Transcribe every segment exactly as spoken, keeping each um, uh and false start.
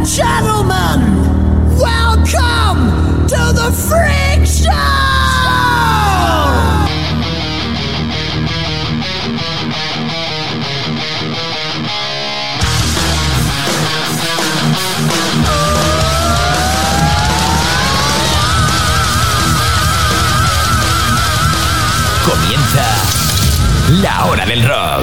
gentlemen, welcome to the Freak Show! Comienza la hora del rock.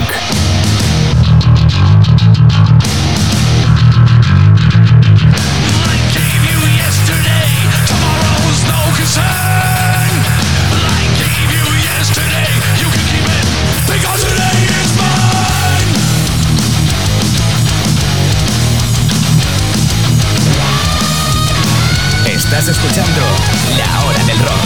Estás escuchando La Hora del Rock.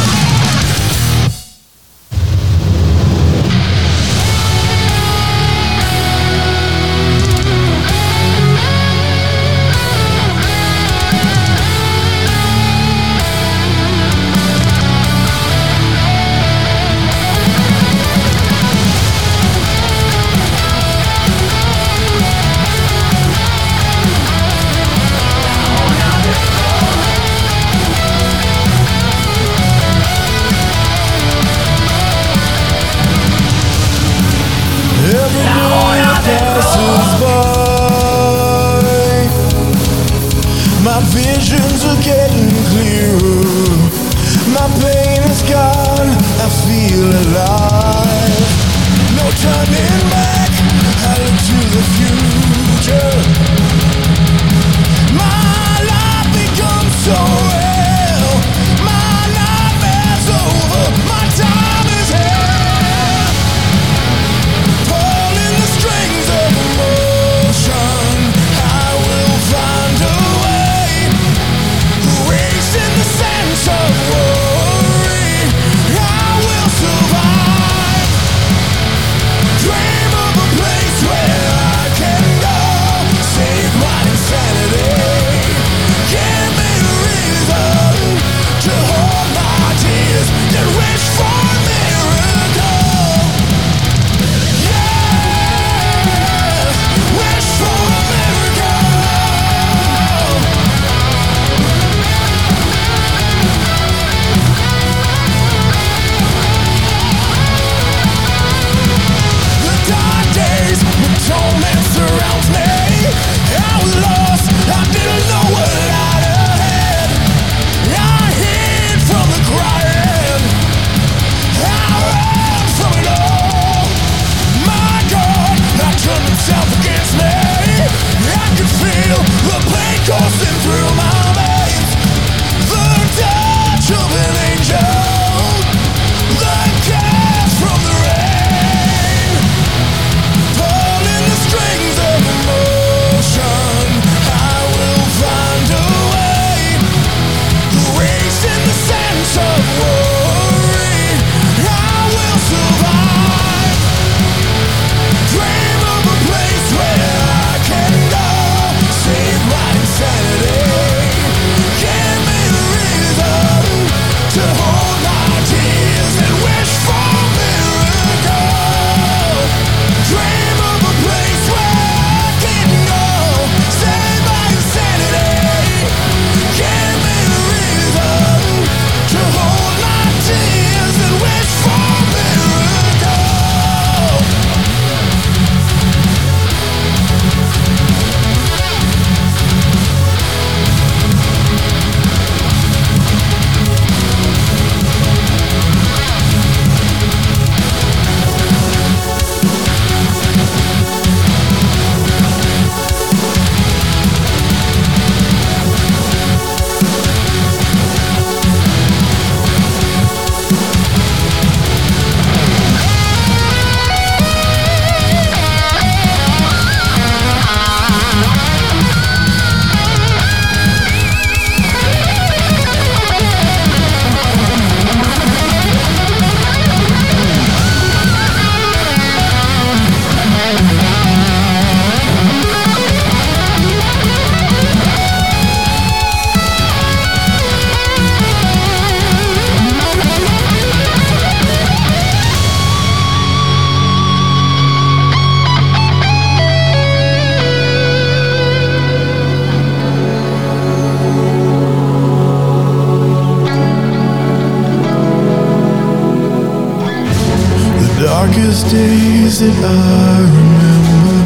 darkest days that I remember,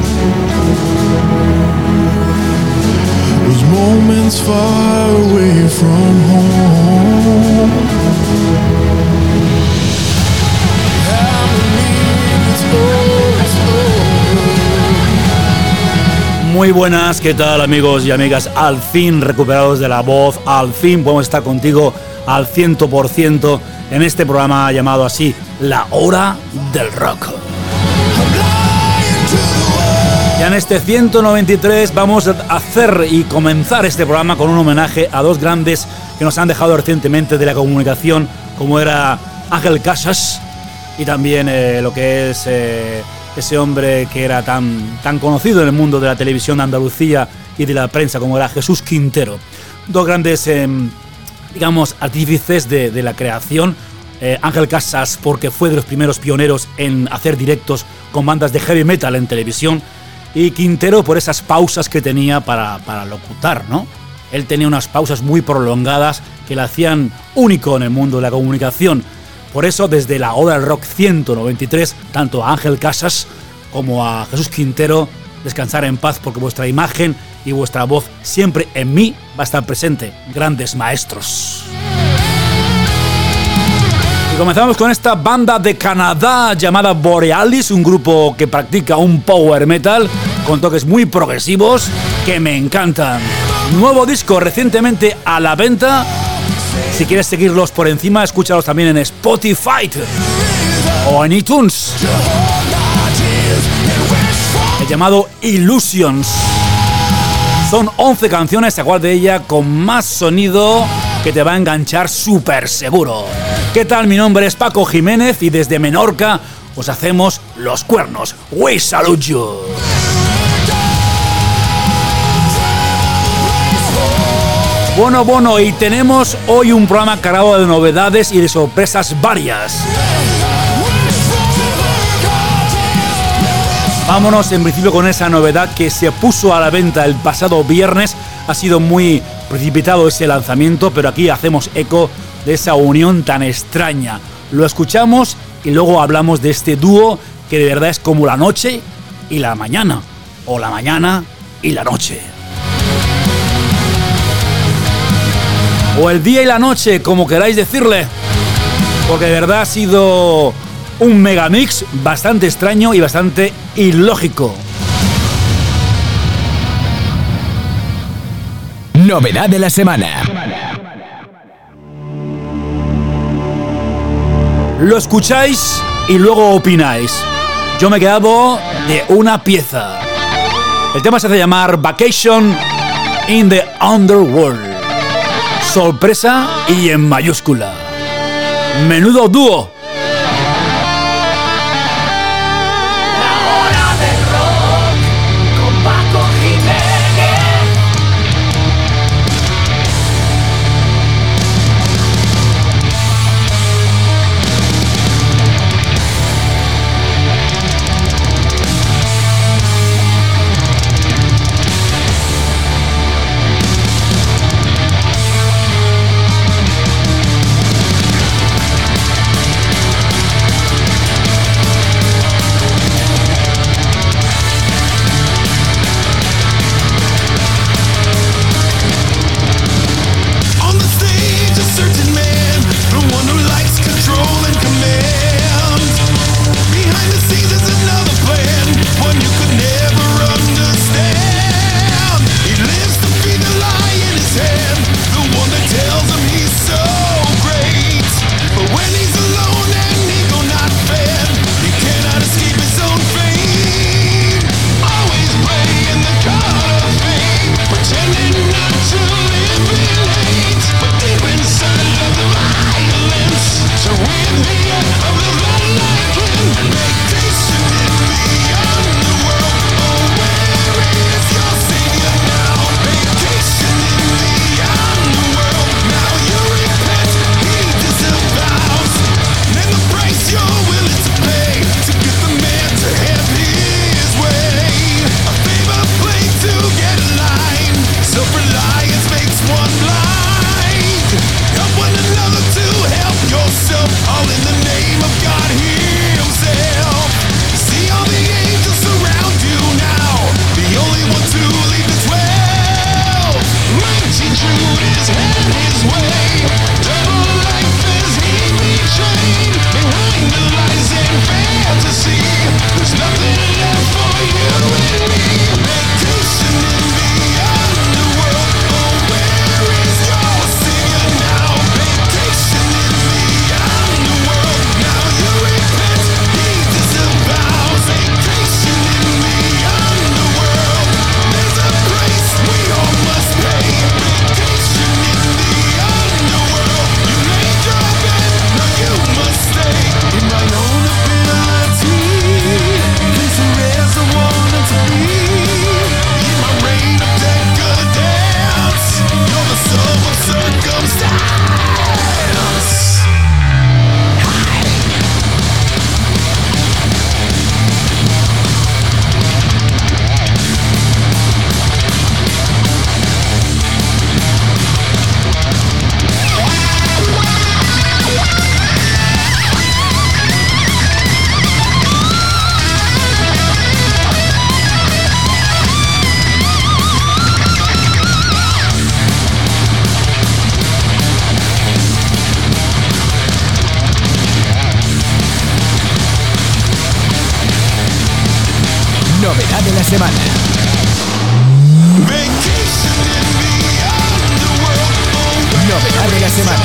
those moments far away from home. I believe it's over, it's over. Muy buenas, ¿qué tal amigos y amigas? Al fin recuperados de la voz, al fin podemos estar contigo al cien por ciento en este programa llamado así, La Hora del Rock. Ya en este ciento noventa y tres vamos a hacer y comenzar este programa con un homenaje a dos grandes que nos han dejado recientemente de la comunicación, como era Ángel Casas y también eh, lo que es eh, ese hombre que era tan, tan conocido en el mundo de la televisión de Andalucía y de la prensa, como era Jesús Quintero. Dos grandes, eh, digamos, artífices de, de la creación. Eh, Ángel Casas porque fue de los primeros pioneros en hacer directos con bandas de heavy metal en televisión, y Quintero por esas pausas que tenía para, para locutar, ¿no? Él tenía unas pausas muy prolongadas que le hacían único en el mundo de la comunicación. Por eso, desde la Hora del Rock ciento noventa y tres, tanto a Ángel Casas como a Jesús Quintero, descansar en paz, porque vuestra imagen y vuestra voz siempre en mí va a estar presente. Grandes maestros. Y comenzamos con esta banda de Canadá llamada Borealis, un grupo que practica un power metal con toques muy progresivos que me encantan. Nuevo disco recientemente a la venta. Si quieres seguirlos por encima, escúchalos también en Spotify o en iTunes. El llamado Illusions. Son once canciones, a cual de ella con más sonido que te va a enganchar súper seguro. ¿Qué tal? Mi nombre es Paco Jiménez y desde Menorca os hacemos los cuernos. We salute you. Bueno, bueno, y tenemos hoy un programa cargado de novedades y de sorpresas varias. Vámonos en principio con esa novedad que se puso a la venta el pasado viernes. Ha sido muy precipitado ese lanzamiento, pero aquí hacemos eco de esa unión tan extraña. Lo escuchamos y luego hablamos de este dúo que de verdad es como la noche y la mañana, o la mañana y la noche. O el día y la noche, como queráis decirle, porque de verdad ha sido un megamix bastante extraño y bastante ilógico. Novedad de la semana. Lo escucháis y luego opináis. Yo me he quedado de una pieza. El tema se hace llamar Vacation in the Underworld. Sorpresa y en mayúscula. Menudo dúo. Vacation Novedad de la semana. Novedad de la semana.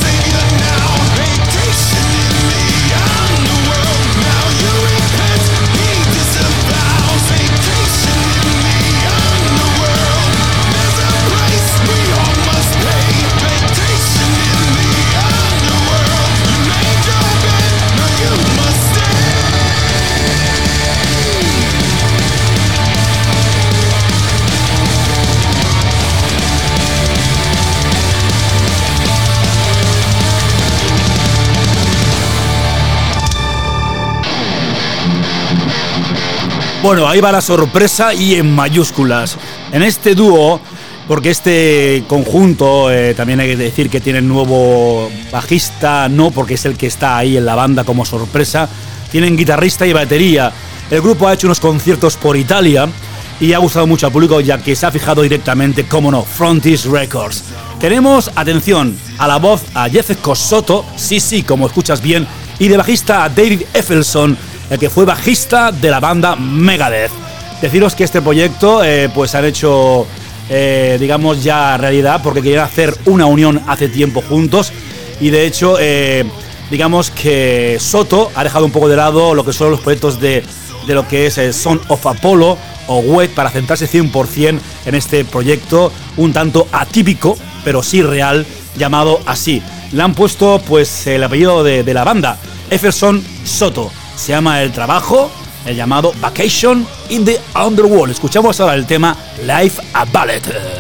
Bueno, ahí va la sorpresa y en mayúsculas. En este dúo, porque este conjunto, eh, también hay que decir que tiene nuevo bajista, no porque es el que está ahí en la banda como sorpresa, tienen guitarrista y batería. El grupo ha hecho unos conciertos por Italia y ha gustado mucho al público, ya que se ha fijado directamente, cómo no, Frontis Records. Tenemos, atención, a la voz a Jessica Soto, sí, sí, como escuchas bien, y de bajista a David Effelson, el que fue bajista de la banda Megadeth. Deciros que este proyecto eh, pues han hecho, eh, digamos, ya realidad, porque querían hacer una unión hace tiempo juntos, y de hecho, eh, digamos que Soto ha dejado un poco de lado lo que son los proyectos de, de lo que es el Son of Apollo o Wet, para centrarse cien por ciento en este proyecto un tanto atípico, pero sí real, llamado así. Le han puesto pues el apellido de, de la banda, Effelson Soto. Se llama el trabajo, el llamado Vacation in the Underworld. Escuchamos ahora el tema Life a Ballet.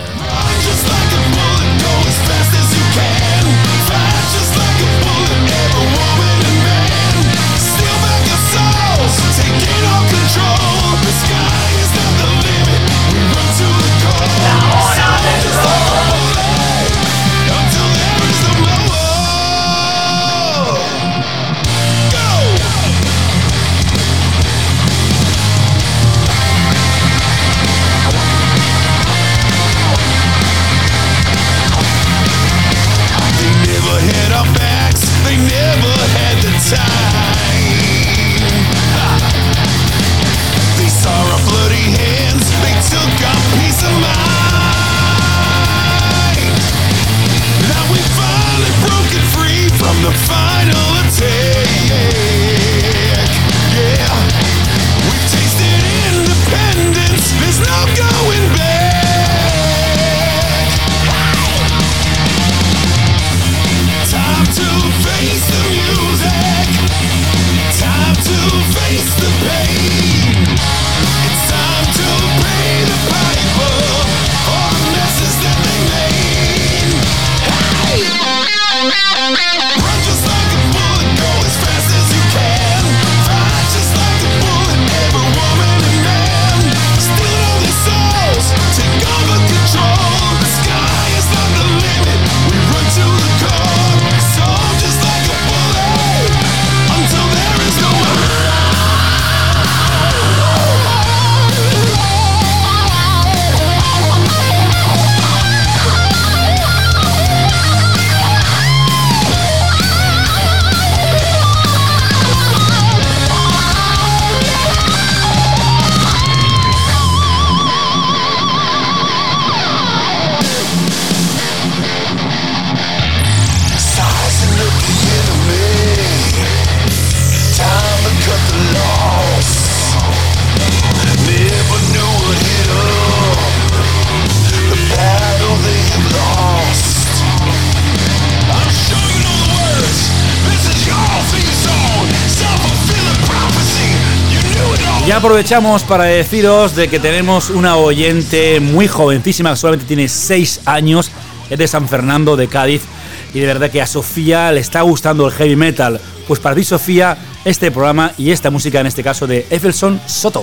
Ya aprovechamos para deciros de que tenemos una oyente muy jovencísima, que solamente tiene seis años, es de San Fernando de Cádiz, y de verdad que a Sofía le está gustando el heavy metal. Pues para ti, Sofía, este programa y esta música, en este caso de Effelson Soto.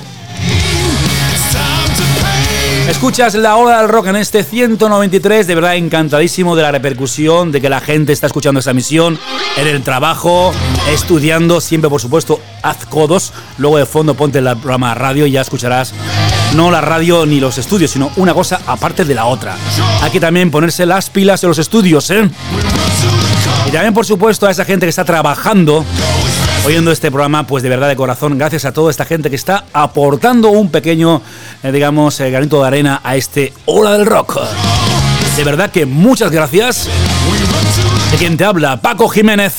Escuchas la hora del rock en este ciento noventa y tres, de verdad encantadísimo de la repercusión, de que la gente está escuchando esta emisión, en el trabajo, estudiando, siempre por supuesto, haz codos, luego de fondo ponte el programa radio y ya escucharás no la radio ni los estudios, sino una cosa aparte de la otra. Hay que también ponerse las pilas en los estudios, ¿eh? Y también por supuesto a esa gente que está trabajando, oyendo este programa, pues de verdad de corazón, gracias a toda esta gente que está aportando un pequeño, eh, digamos, eh, granito de arena a este Hora del Rock. De verdad que muchas gracias. De quien te habla, Paco Jiménez.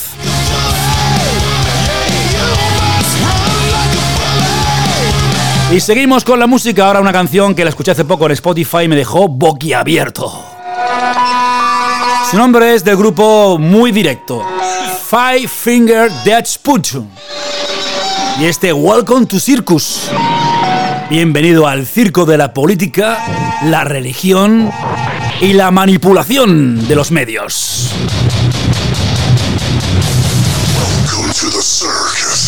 Y seguimos con la música. Ahora una canción que la escuché hace poco en Spotify y me dejó boquiabierto. Su nombre es del grupo muy directo, Five Finger Death Punch. Y este Welcome to Circus. Bienvenido al circo de la política, la religión y la manipulación de los medios. Welcome to the circus.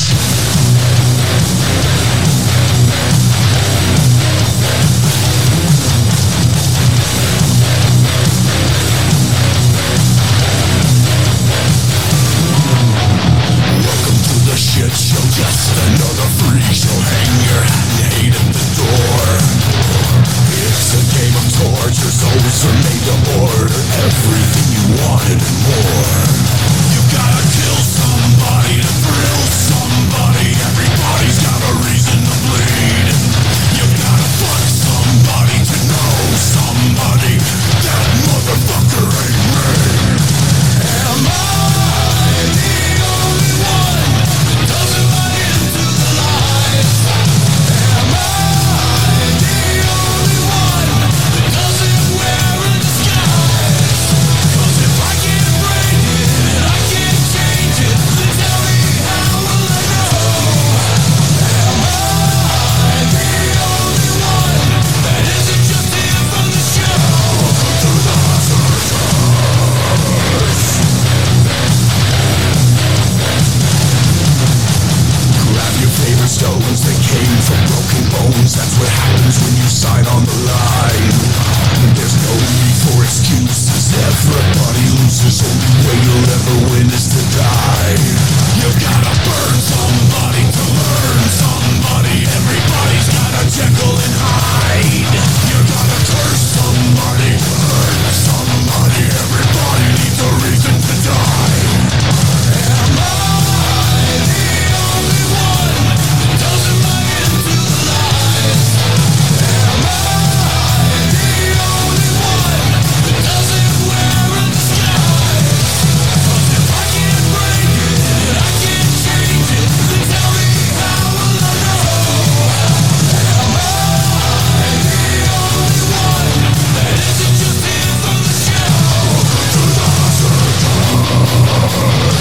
Shit show, just another freak show. Hang your hat and hate at the door. It's a game of torture, souls are made to order everything you wanted and more. You gotta kill somebody to thrill somebody. Everybody's got a reason to bleed. You gotta fuck somebody to know somebody. That motherfucker ain't me. Am I the only one? Doesn't buy into the lies. Am I the only one that doesn't wear a disguise? 'Cause if I can't break it and I can't change it, then tell me how will I know? Am I the only one that isn't just here from the show? Welcome to the circus. Grab your favorite stones that came from broken bones. That's what happens when you sign on the line. There's no need for excuses. Everybody loses. Only way you'll ever win is to die. You gotta burn somebody to learn somebody. Everybody's got a Jekyll and Hyde. You gotta curse somebody, hurt somebody. Everybody needs a reason to die. Am I the only one that doesn't buy into the lies? Am I the only one that doesn't wear a disguise? 'Cause if I can't break it and I can't change it, then tell me how will I know? Am I the only one that isn't just here for the show? Welcome to the circus.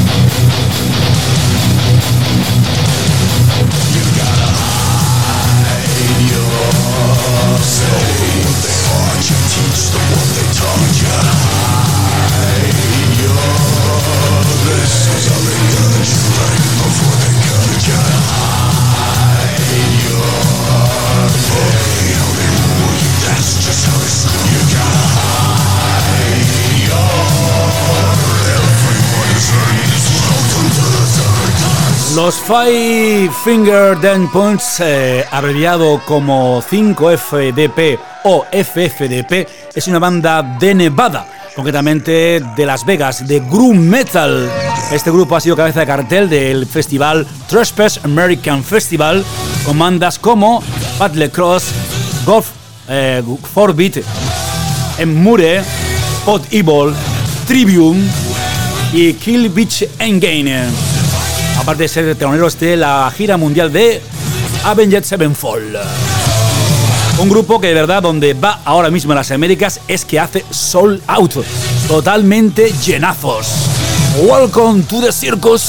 You gotta hide yourself. What they taught you, teach them what they taught you. Hide your this is how they got you right before they cut you. Hide your pain, how they rule you, that's just how they screw you. Gotta hide your everyone is hurting. Welcome to the circus. Los Five Finger Death Punch, eh, abreviado como cinco F D P o F F D P, es una banda de Nevada, concretamente de Las Vegas, de groove metal. Este grupo ha sido cabeza de cartel del festival Trespass American Festival, con bandas como Battle Cross, Golf eh, Forbit, Emmure, Pod Evil, Tribune y Kill Beach Engane. Aparte de ser teloneros de la gira mundial de Avenged Sevenfold. Un grupo que de verdad donde va ahora mismo en las Américas es que hace sold out, totalmente llenazos. Welcome to the circus.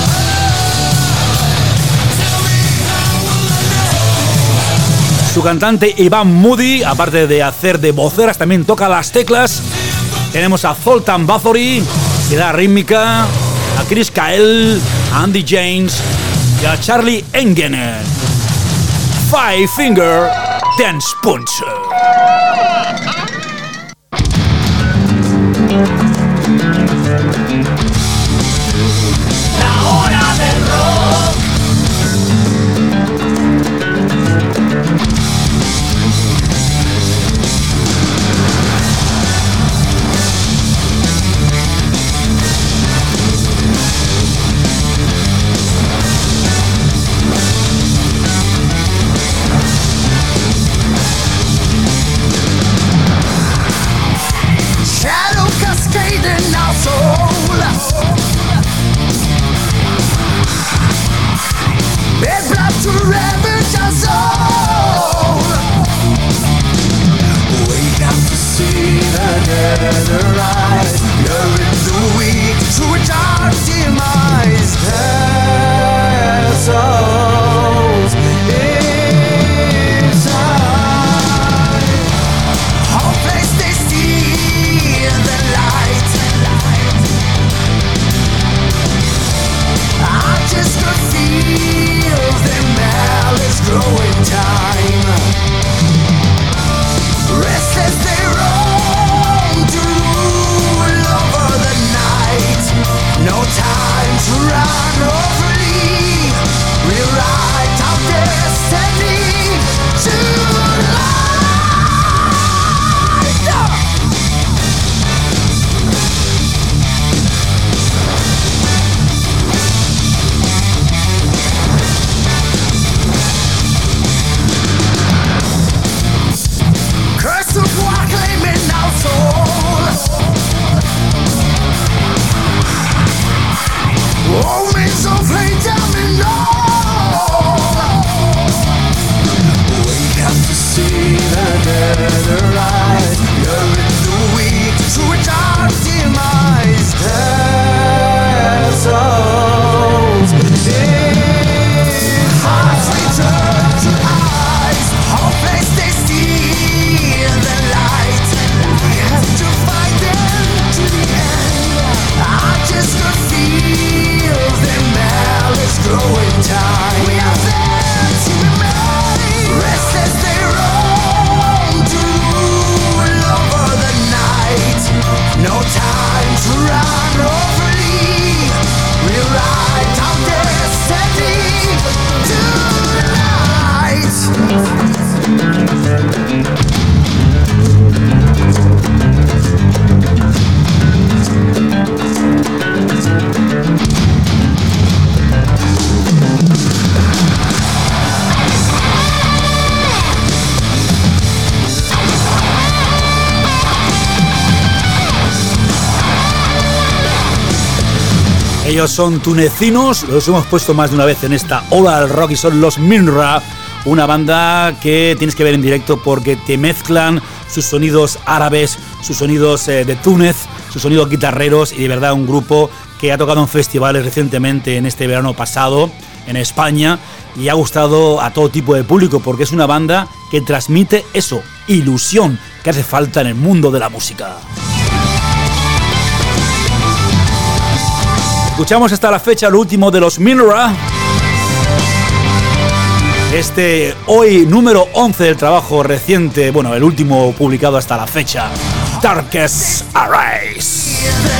Su cantante Iván Moody, aparte de hacer de voceras, también toca las teclas. Tenemos a Zoltan Bathory, que da rítmica, a Chris Kael, a Andy James y a Charlie Engene. Five Finger Death Punch. La hora del rock. dead rise. You're in the weak to dark demise. Their souls inside. Hopeless they see the light. I just could feel their malice growing time. Restless they roam to rule over the night. No time to run or flee. Rewrite our destiny tonight. Curse of war claiming our soul. Omens of hate domino. Wake up to see the dead arise. You're in the weak to a dark demise. Their souls in hearts return to eyes. Hopeless they see the light. We have to fight them to the end. I just could feel their malice growing time. We are there to remain. Restless they roam to rule over the night. No time to run or flee. Rewrite our destiny tonight. Ellos son tunecinos, los hemos puesto más de una vez en esta Oda al Rock y son los Minra, una banda que tienes que ver en directo porque te mezclan sus sonidos árabes, sus sonidos eh, de Túnez, sus sonidos guitarreros y de verdad un grupo que ha tocado en festivales recientemente en este verano pasado en España y ha gustado a todo tipo de público porque es una banda que transmite eso, ilusión que hace falta en el mundo de la música. Escuchamos hasta la fecha lo último de los Minra. Este hoy número once del trabajo reciente, bueno, el último publicado hasta la fecha, Darkest Arise.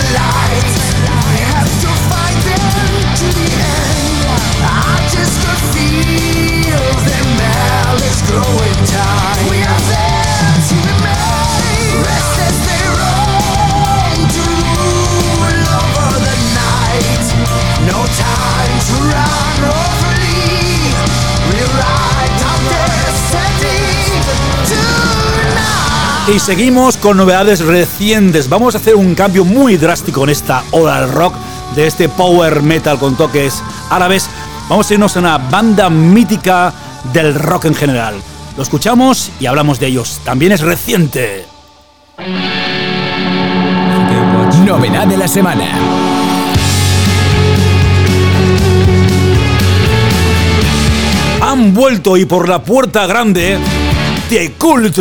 No time to run or flee. Rewrite our destiny tonight. Y seguimos con novedades recientes. Vamos a hacer un cambio muy drástico en esta Oda al Rock de este power metal con toques árabes. Vamos a irnos a una banda mítica del rock en general. Lo escuchamos y hablamos de ellos. También es reciente. Novedad de la semana. Han vuelto y por la puerta grande The Cult,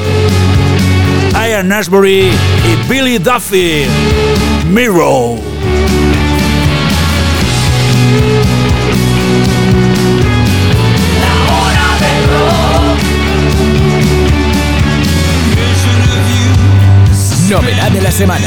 Ian Ashbury y Billy Duffy, Mirror. Novedad de la semana.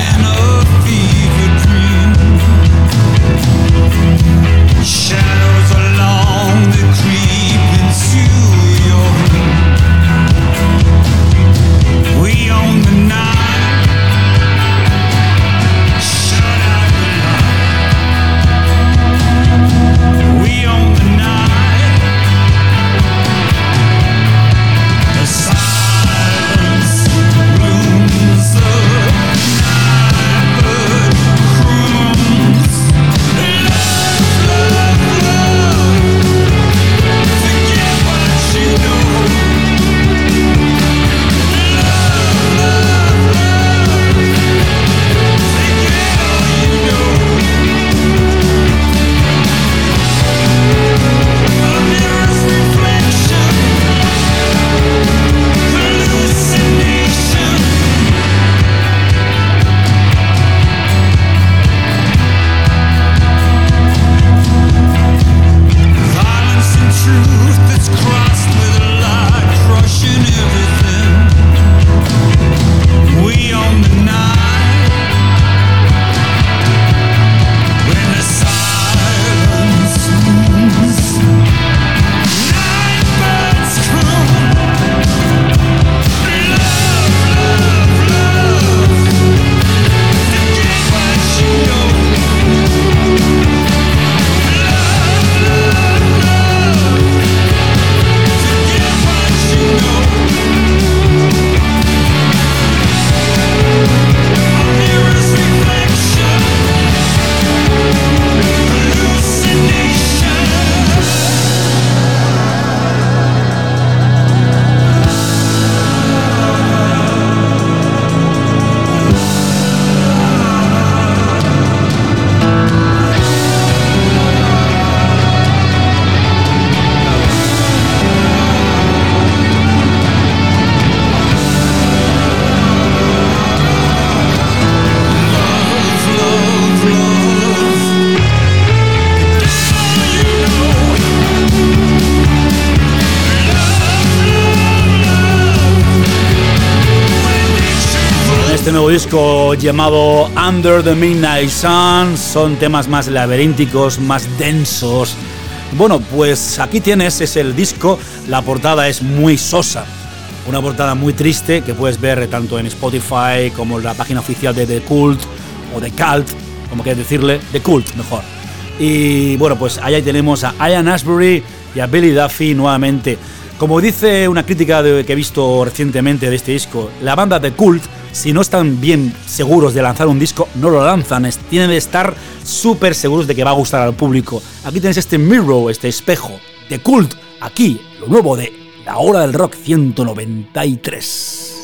este nuevo disco llamado Under the Midnight Sun. Son temas más laberínticos, más densos. Bueno, pues aquí tienes, es el disco. La portada es muy sosa, una portada muy triste que puedes ver tanto en Spotify como en la página oficial de The Cult o The Cult, como quieras decirle, The Cult mejor. Y bueno, pues allá tenemos a Ian Astbury y a Billy Duffy nuevamente. Como dice una crítica de, que he visto recientemente de este disco, la banda The Cult, si no están bien seguros de lanzar un disco, no lo lanzan. Es, tienen de estar súper seguros de que va a gustar al público. Aquí tienes este mirror, este espejo, The Cult, aquí, lo nuevo de La Hora del Rock ciento noventa y tres.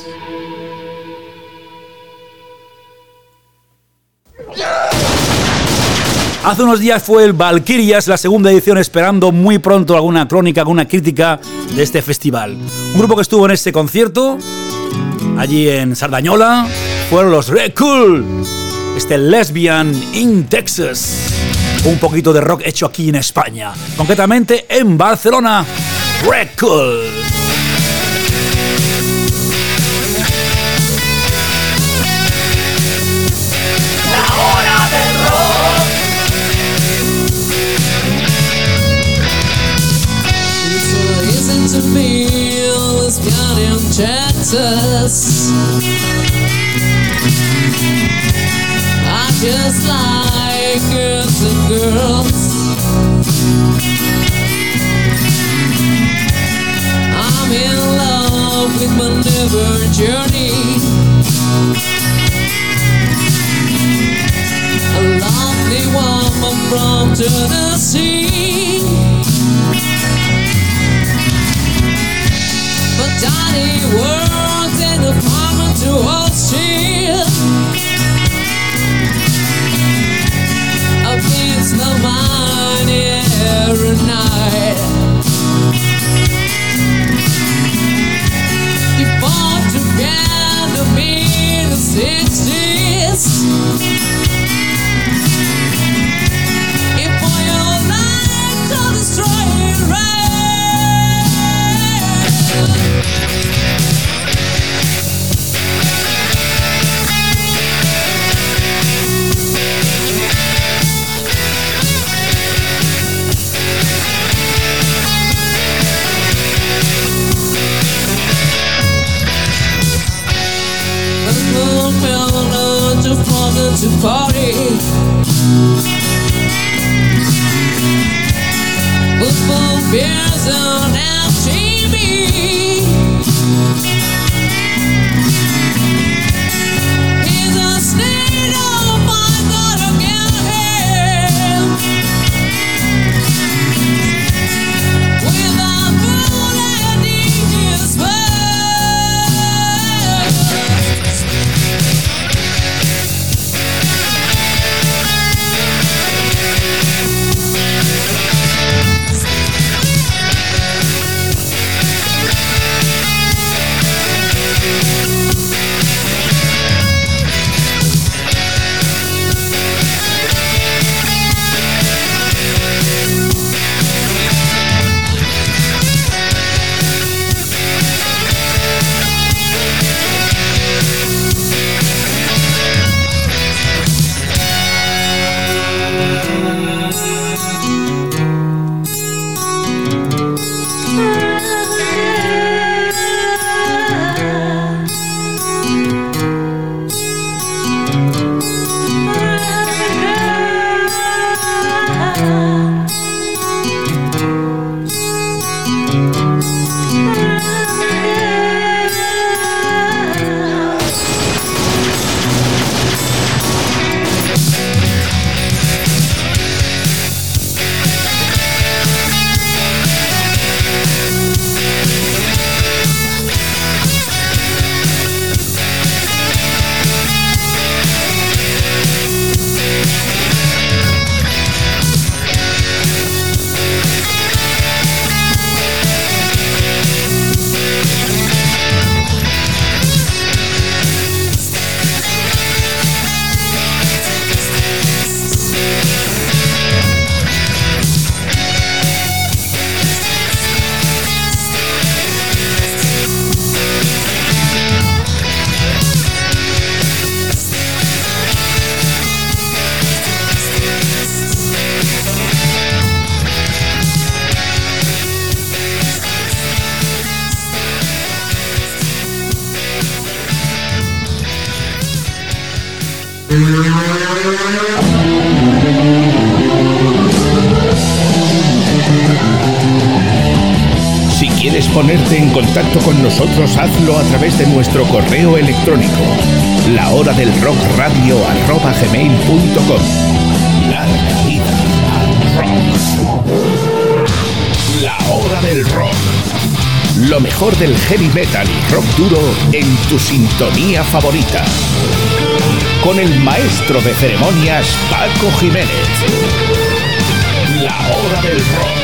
Hace unos días fue el Valkyrias, la segunda edición, esperando muy pronto alguna crónica, alguna crítica de este festival. Un grupo que estuvo en este concierto, allí en Sardañola, fueron los Red Cool, este Lesbian in Texas. Un poquito de rock hecho aquí en España, concretamente en Barcelona. Red Cool. To feel lesbian in Texas. I just like girls and girls. I'm in love with my never journey. A lovely woman from Tennessee. Daddy works in the farm to Wall Street. Against the money every night. He fought together in the sixties. If for your life to destroy it right. To party, football, beers, and M T V. He's a state of mind gonna get him with a moon and Indian spell. quieres ponerte en contacto con nosotros, hazlo a través de nuestro correo electrónico, lahoradelrockradio arroba gmail punto com. Larga vida al rock. La Hora del Rock. Lo mejor del heavy metal y rock duro en tu sintonía favorita. Con el maestro de ceremonias, Paco Jiménez. La Hora del Rock.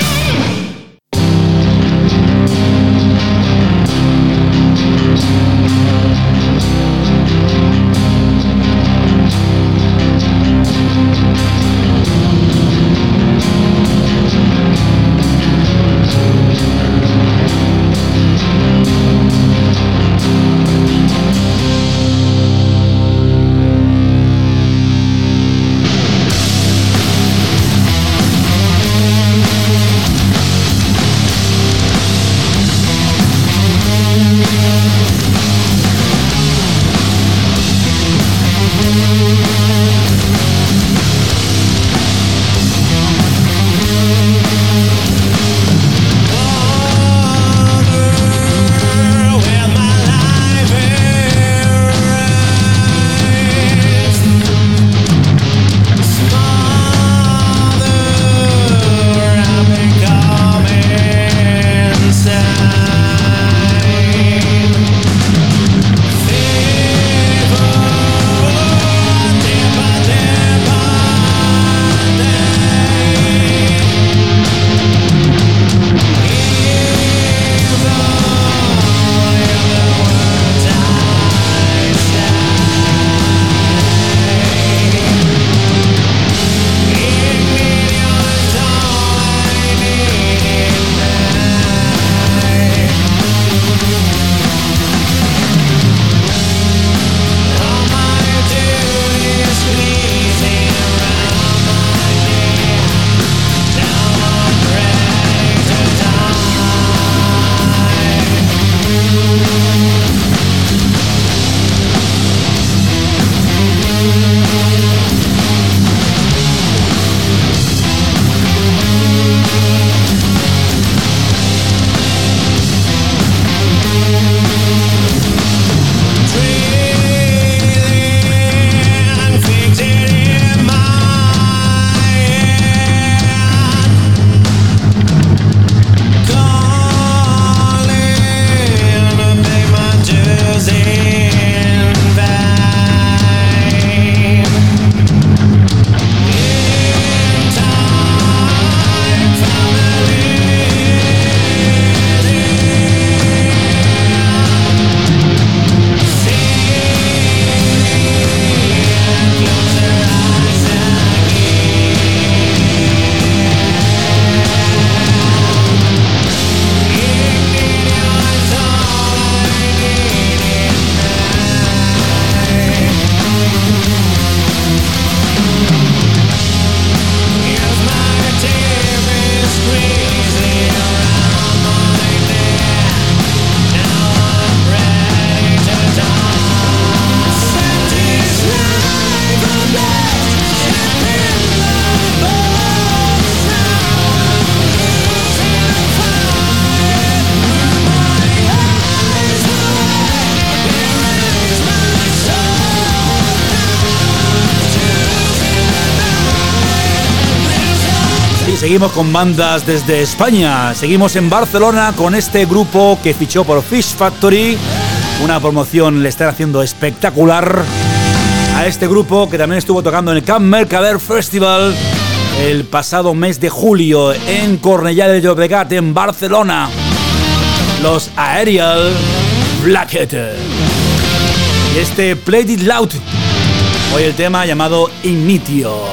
Seguimos con bandas desde España. Seguimos en Barcelona con este grupo que fichó por Fish Factory. Una promoción le están haciendo espectacular a este grupo, que también estuvo tocando en el Camp Mercader Festival el pasado mes de julio en Cornellà de Llobregat, en Barcelona. Los Aerial Blackhead. Y este Play It Loud. Hoy el tema llamado Initio.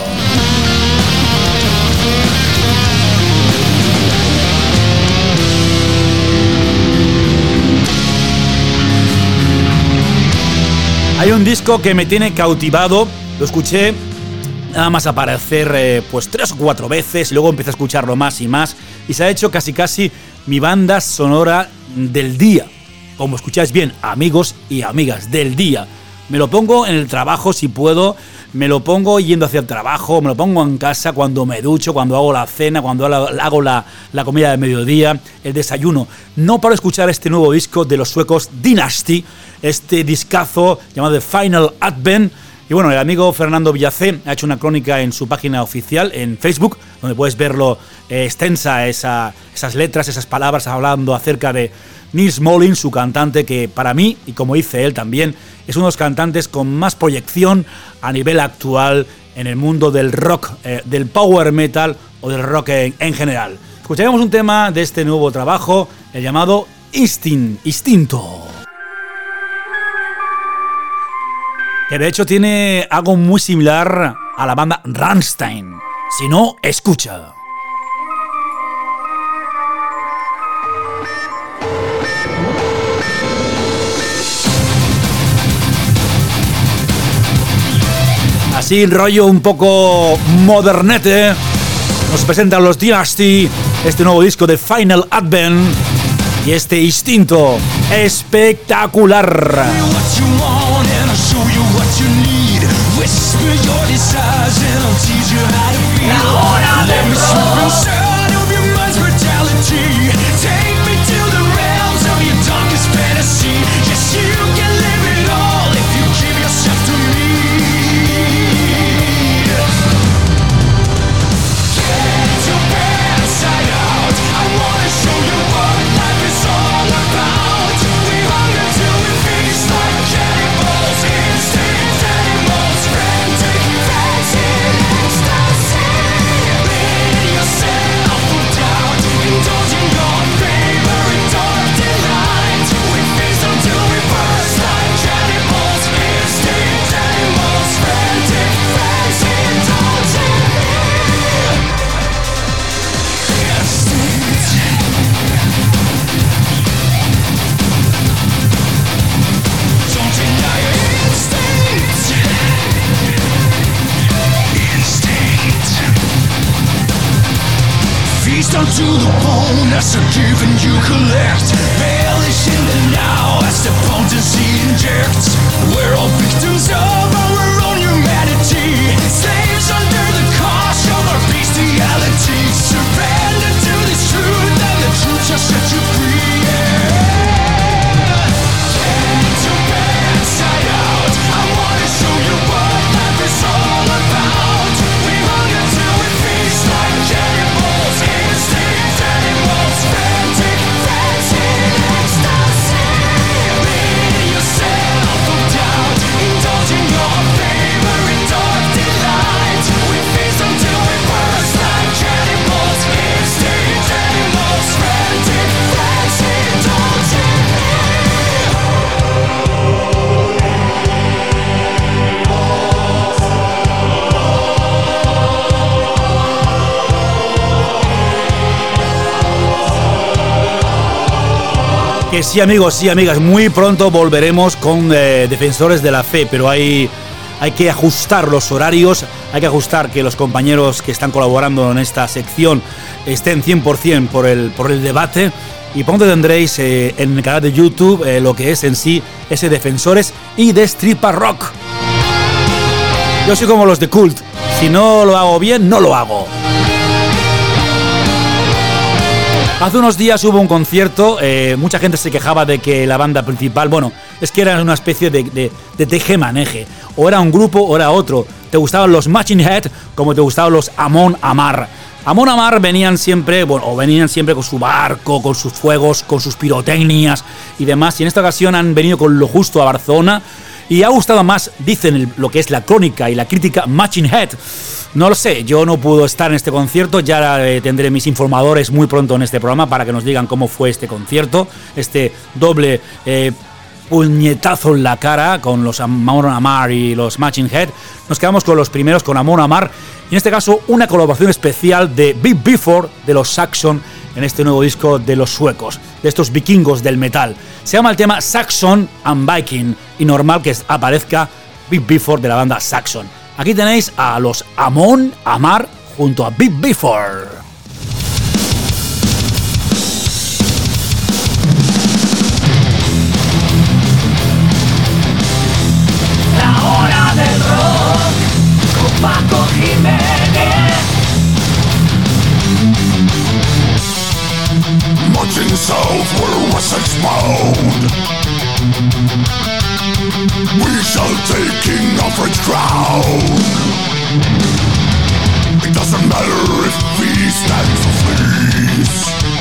Hay un disco que me tiene cautivado, lo escuché nada más aparecer eh, pues tres o cuatro veces, y luego empecé a escucharlo más y más, y se ha hecho casi casi mi banda sonora del día. Como escucháis bien, amigos y amigas, del día. Me lo pongo en el trabajo si puedo, me lo pongo yendo hacia el trabajo, me lo pongo en casa cuando me ducho, cuando hago la cena, cuando hago la, la comida de mediodía, el desayuno. No paro de escuchar este nuevo disco de los suecos Dynasty, este discazo llamado The Final Advent. Y bueno, el amigo Fernando Villacé ha hecho una crónica en su página oficial, en Facebook, donde puedes verlo eh, extensa, esa, esas letras, esas palabras, hablando acerca de Nils Molin, su cantante, que para mí, y como dice él también, es uno de los cantantes con más proyección a nivel actual en el mundo del rock, eh, del power metal o del rock en, en general. Escucharemos un tema de este nuevo trabajo, el llamado Instinct, Instinto. Que de hecho tiene algo muy similar a la banda Rammstein. Si no, escucha. Así, rollo un poco modernete. Nos presentan los Dynasty, este nuevo disco de Final Advent y este Instinto espectacular. La hora del rock. Down to the bone, that's a given you collect. Relish in the now as the potency injects. We're all victims of our own humanity, slaves under the cost of our bestiality. Surrender to this truth and the truth shall set you free. Yeah. Turn to bad side out. I wanna show you what life is all about. We hunger till we feast like cannibals. Que sí, amigos, sí, amigas, muy pronto volveremos con eh, Defensores de la Fe, pero hay, hay que ajustar los horarios, hay que ajustar que los compañeros que están colaborando en esta sección estén cien por ciento por el, por el debate, y pronto tendréis eh, en el canal de YouTube eh, lo que es en sí ese Defensores y Destripa Rock. Yo soy como los de Cult, si no lo hago bien, no lo hago. Hace unos días hubo un concierto, eh, mucha gente se quejaba de que la banda principal, bueno, es que era una especie de, de, de teje-maneje. O era un grupo o era otro. Te gustaban los Machine Head como te gustaban los Amon Amar. Amon Amar venían siempre, bueno, o venían siempre con su barco, con sus fuegos, con sus pirotecnias y demás. Y en esta ocasión han venido con lo justo a Barcelona. Y ha gustado más, dicen el, lo que es la crónica y la crítica, Machine Head. No lo sé, yo no pude estar en este concierto, ya eh, tendré mis informadores muy pronto en este programa para que nos digan cómo fue este concierto, este doble eh, puñetazo en la cara con los Amon Amar y los Machine Head. Nos quedamos con los primeros, con Amon Amar, y en este caso una colaboración especial de Big Before de los Saxon en este nuevo disco de los suecos, de estos vikingos del metal. Se llama el tema Saxon and Viking, y normal que aparezca Big Before de la banda Saxon. Aquí tenéis a los Amon Amar junto a Big Before. rotting cells where Wessex bound. We shall take King Alfred's crown. It doesn't matter if he stands or flees.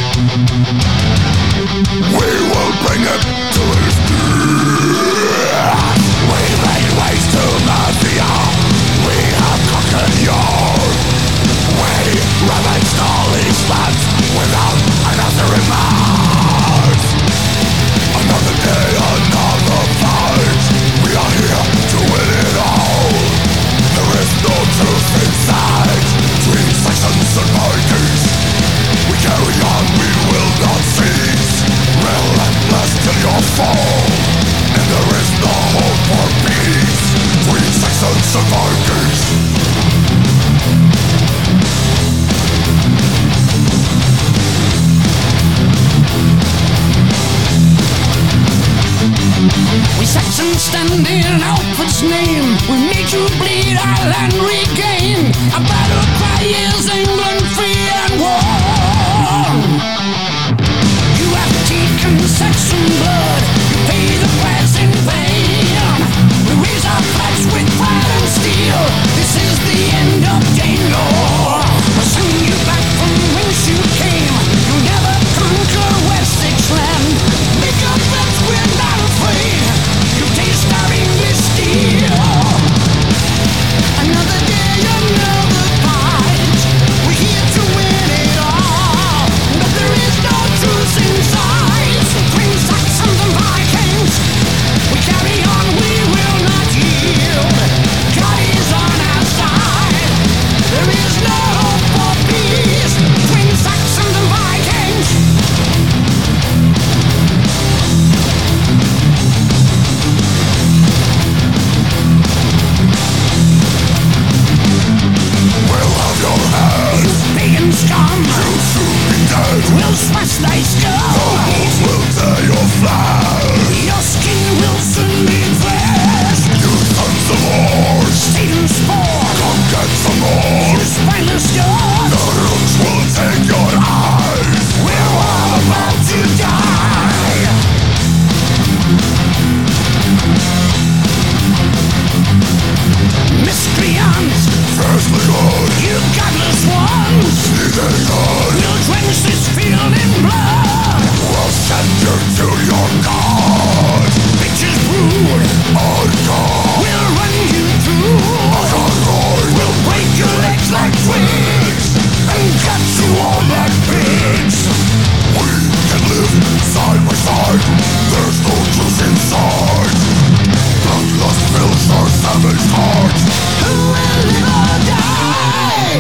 We will bring it to his death. We laid waste to Mafia. We have conquered York. We ravaged all his lands without another remorse. Another day, another fight. We are here to win it all. There is no truth inside between Saxons and Vikings. We carry on, we will not cease. Relentless till your fall. And there is no hope for peace between Saxons and Vikings. We Saxons stand in Alfred's name. We made you bleed, our land regain. Our battle cry is England free and warm. You have taken Saxon blood. You pay the price in vain. We raise our flags with pride and steel. This is the end of Danelor. We'll send you back from whence you came. You'll never conquer Wessex land. Make up bets, we're not afraid. You taste our English steel. Another day, another fight. We're here to win it all. But there is no truth inside. Between Saxons and Vikings, we carry on, we will not yield. God is on our side. There is no hope for peace between Saxons and Vikings. We'll have your head. Pagan scum, You'll soon be dead. we'll smash thy skull. Nobles will tear your flag. Your skin will soon be flesh. You sons of whores, Satan's spawn, come get some more. spineless dogs. The roots will take your eyes. We're all about to die. Miscreants, Fiercely good, you godless ones. neither good. We'll drench this field in blood. We'll send you to your God. Bitches brood, On God, we'll run you through. Roy, We'll break your legs like twigs and cut you all like pigs. we can live side by side. There's no truth inside. Bloodlust fills our savage heart. Who will live or die?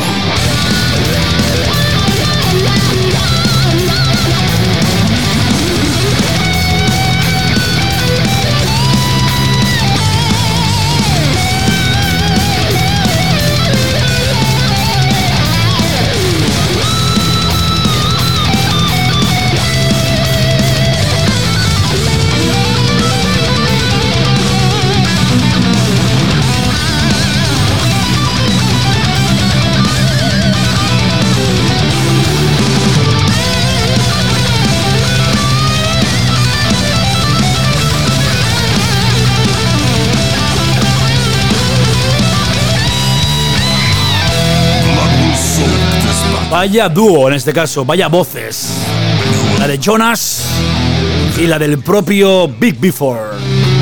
Vaya dúo en este caso, vaya voces. La de Jonas y la del propio Big Before.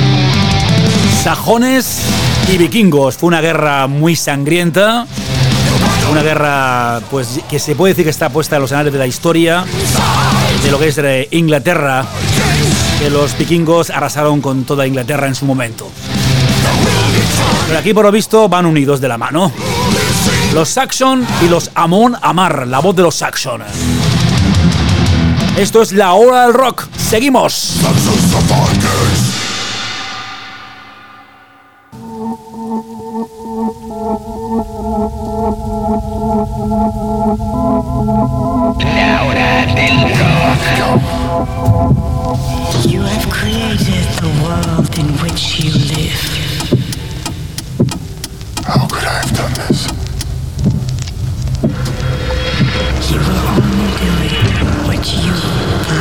Sajones y vikingos. Fue una guerra muy sangrienta. Una guerra pues que se puede decir que está puesta en los anales de la historia de lo que es de Inglaterra, que los vikingos arrasaron con toda Inglaterra en su momento. Pero aquí por lo visto van unidos de la mano. Los Saxon y los Amon Amar, la voz de los Saxon. Esto es la hora del rock. Seguimos. Saxons of Vikings. You have created the world in which you live. How could I have done this? You will only do it what you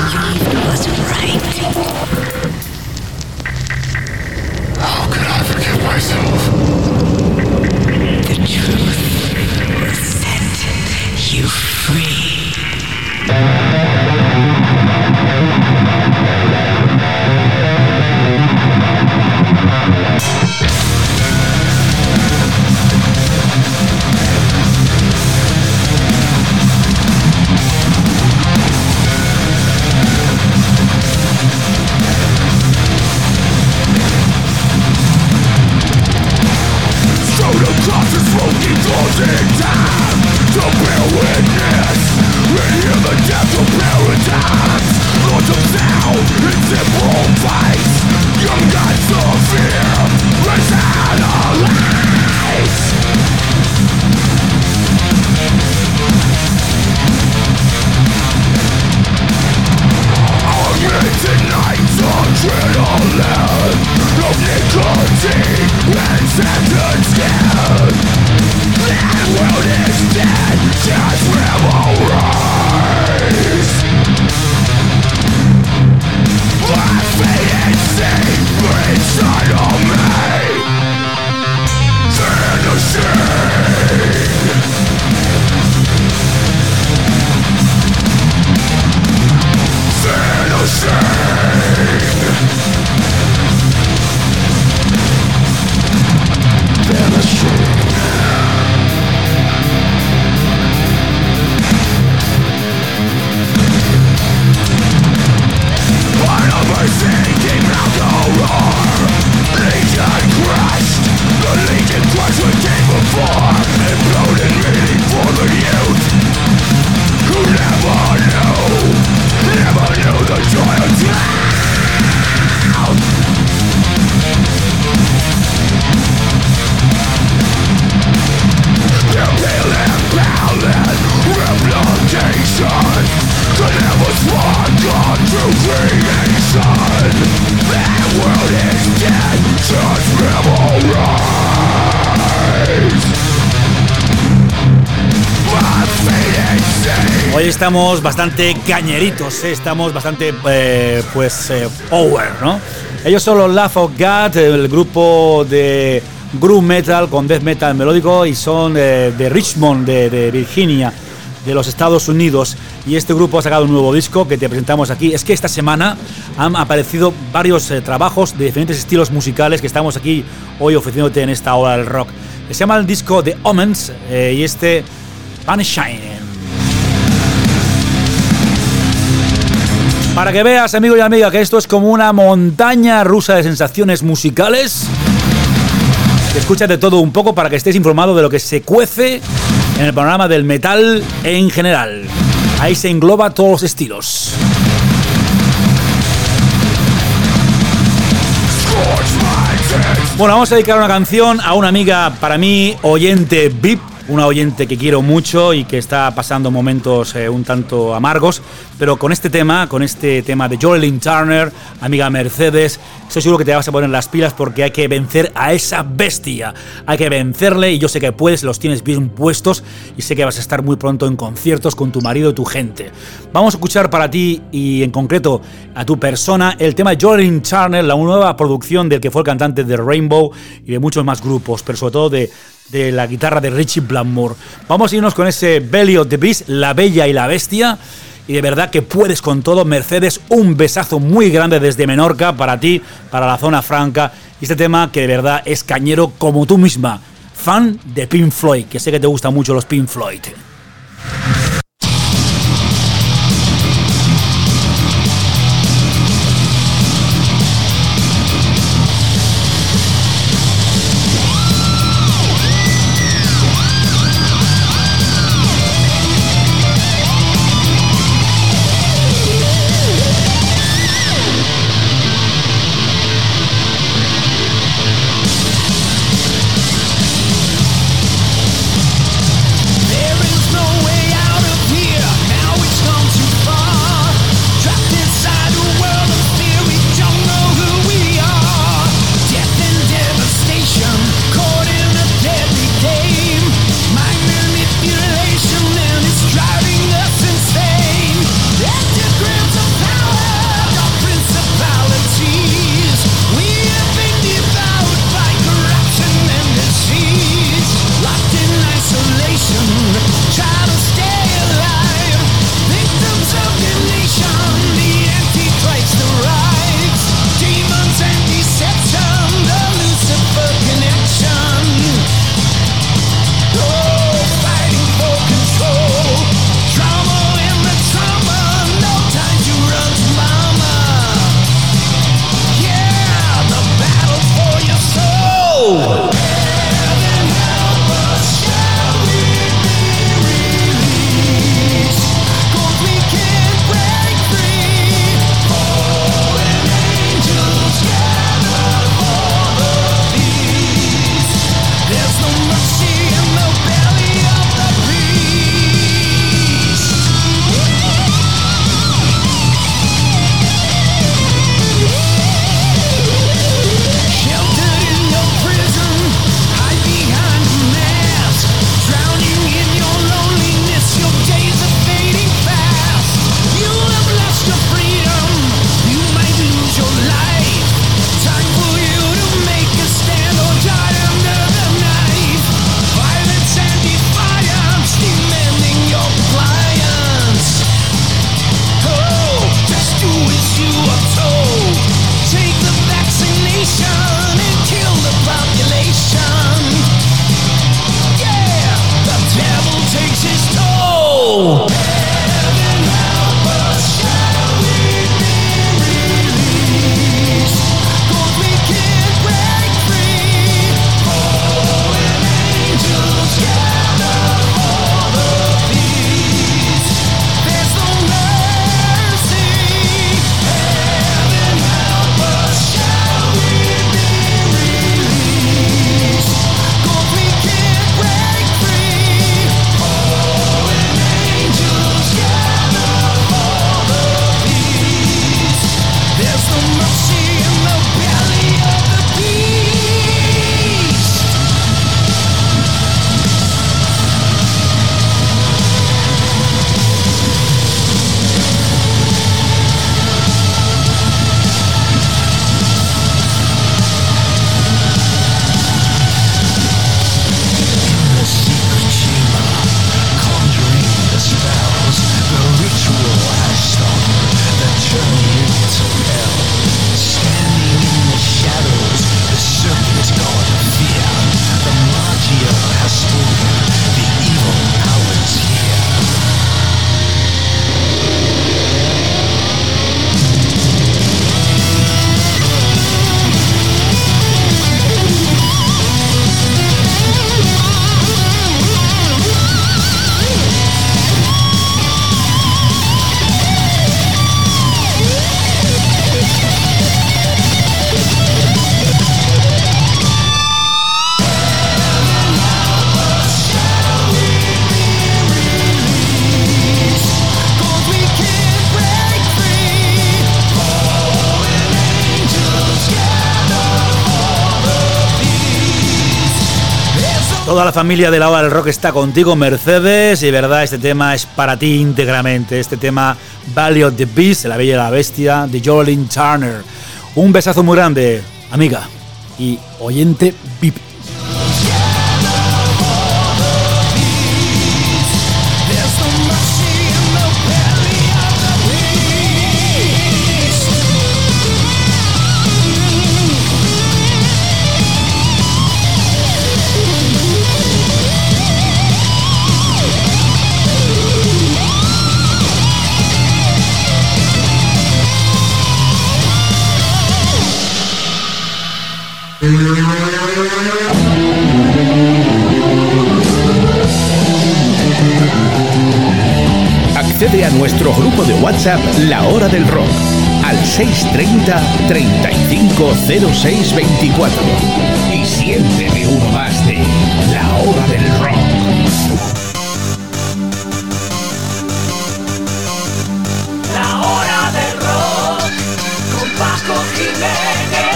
Hoy estamos bastante cañeritos, ¿eh? Estamos bastante, eh, pues, eh, power, ¿no? Ellos son los Lamb of God, el grupo de groove metal con death metal melódico, y son eh, de Richmond, de, de Virginia, de los Estados Unidos. Y este grupo ha sacado un nuevo disco que te presentamos aquí. Es que esta semana han aparecido varios eh, trabajos de diferentes estilos musicales que estamos aquí hoy ofreciéndote en esta hora del rock. Se llama el disco The Omens eh, y este Sunshine. Para que veas, amigo y amiga, que esto es como una montaña rusa de sensaciones musicales. Escucha de todo un poco para que estés informado de lo que se cuece en el panorama del metal en general. Ahí se engloba todos los estilos. Bueno, vamos a dedicar una canción a una amiga, para mí, oyente V I P. Una oyente que quiero mucho y que está pasando momentos eh, un tanto amargos, pero con este tema, con este tema de Geraldine Turner, amiga Mercedes, estoy seguro que te vas a poner las pilas porque hay que vencer a esa bestia, hay que vencerle, y yo sé que puedes, los tienes bien puestos y sé que vas a estar muy pronto en conciertos con tu marido y tu gente. Vamos a escuchar para ti y en concreto a tu persona el tema de Geraldine Turner, la nueva producción del que fue el cantante de Rainbow y de muchos más grupos, pero sobre todo de de la guitarra de Richie Blackmore. Vamos a irnos con ese Belly of the Beast, la bella y la bestia, y de verdad que puedes con todo. Mercedes, un besazo muy grande desde Menorca para ti, para la zona franca, y este tema que de verdad es cañero como tú misma, fan de Pink Floyd, que sé que te gustan mucho los Pink Floyd. There is Toda la familia de la hora del rock está contigo, Mercedes, y verdad, este tema es para ti íntegramente. Este tema, Valley of the Beast, La Bella y la Bestia, de Geraldine Turner. Un besazo muy grande, amiga y oyente V I P. Accede a nuestro grupo de WhatsApp La Hora del Rock al seis treinta, treinta y cinco, cero seis veinticuatro y siéntete uno más de La Hora del Rock. La hora del rock con Paco Jiménez.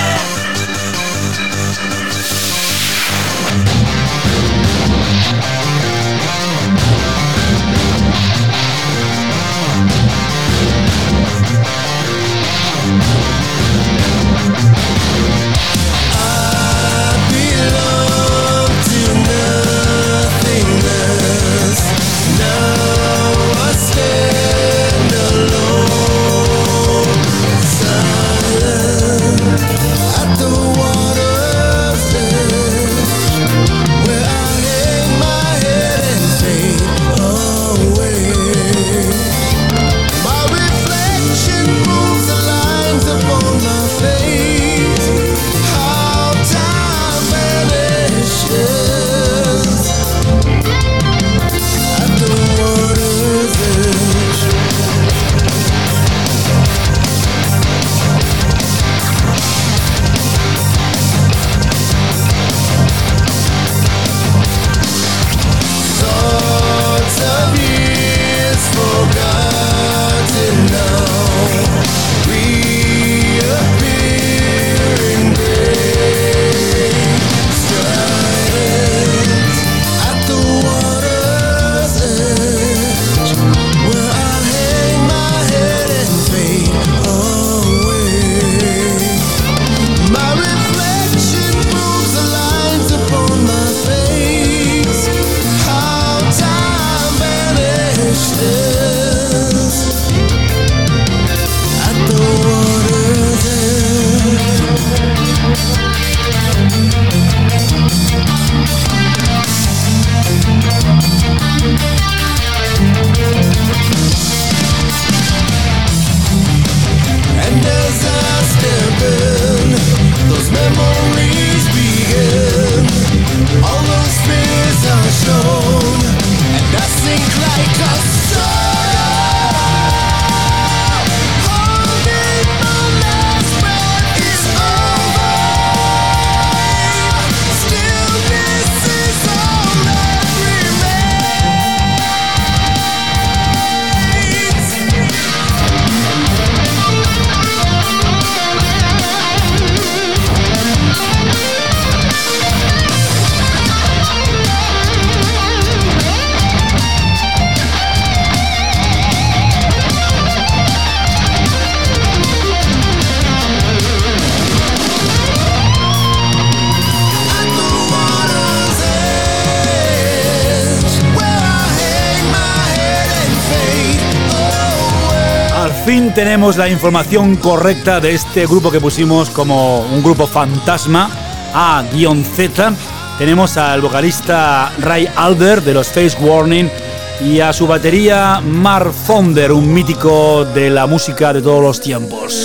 Fin tenemos la información correcta de este grupo que pusimos como un grupo fantasma A Z. Tenemos al vocalista Ray Alder de los Face Warning y a su batería Mark Thunder, un mítico de la música de todos los tiempos.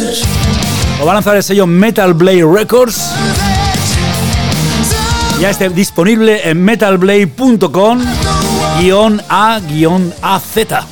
Lo va a lanzar el sello Metal Blade Records. Ya está disponible en metal blade punto com guión A guión A Z.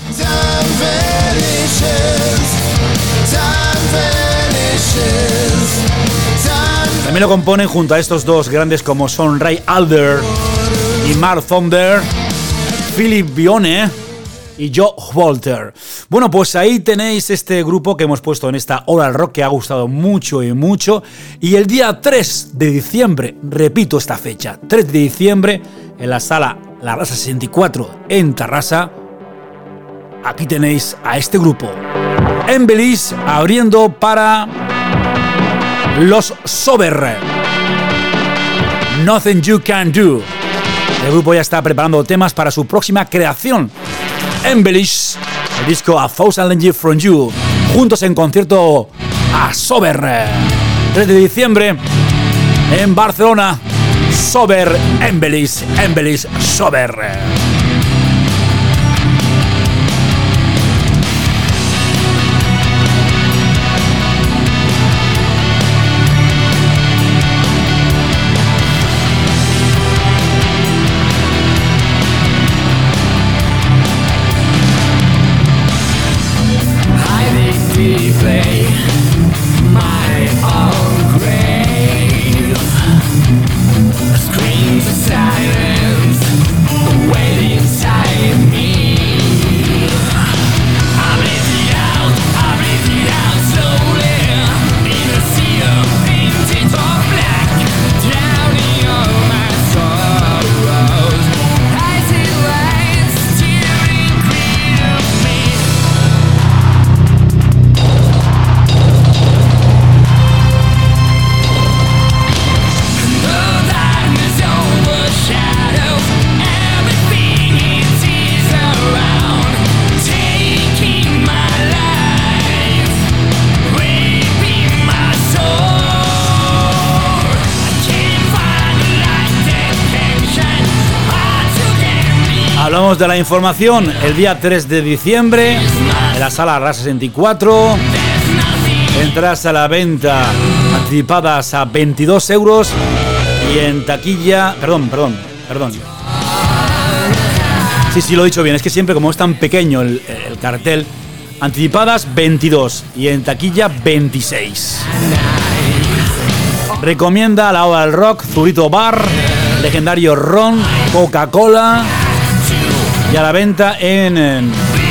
También lo componen junto a estos dos grandes como son Ray Alder y Mark Thunder, Philip Bione y Joe Walter. Bueno, pues ahí tenéis este grupo que hemos puesto en esta hora del rock que ha gustado mucho y mucho. Y el día tres de diciembre, repito esta fecha, tres de diciembre, en la sala La Rasa sesenta y cuatro en Tarrasa, aquí tenéis a este grupo. Embellish abriendo para los Sober. Nothing You Can Do. El grupo ya está preparando temas para su próxima creación. Embellish, el disco A Thousand Years From You, juntos en concierto a Sober. tres de diciembre en Barcelona. Sober, Embellish, Embellish, Sober. Hablamos de la información. El día tres de diciembre en la sala Rasa sesenta y cuatro, entradas a la venta anticipadas a veintidós euros y en taquilla, perdón, perdón, perdón. Sí, sí, lo he dicho bien, es que siempre como es tan pequeño el, el cartel, anticipadas veintidós y en taquilla veintiséis. Recomienda a la hora del rock, Zurito Bar, legendario ron, Coca-Cola. Y a la venta en, en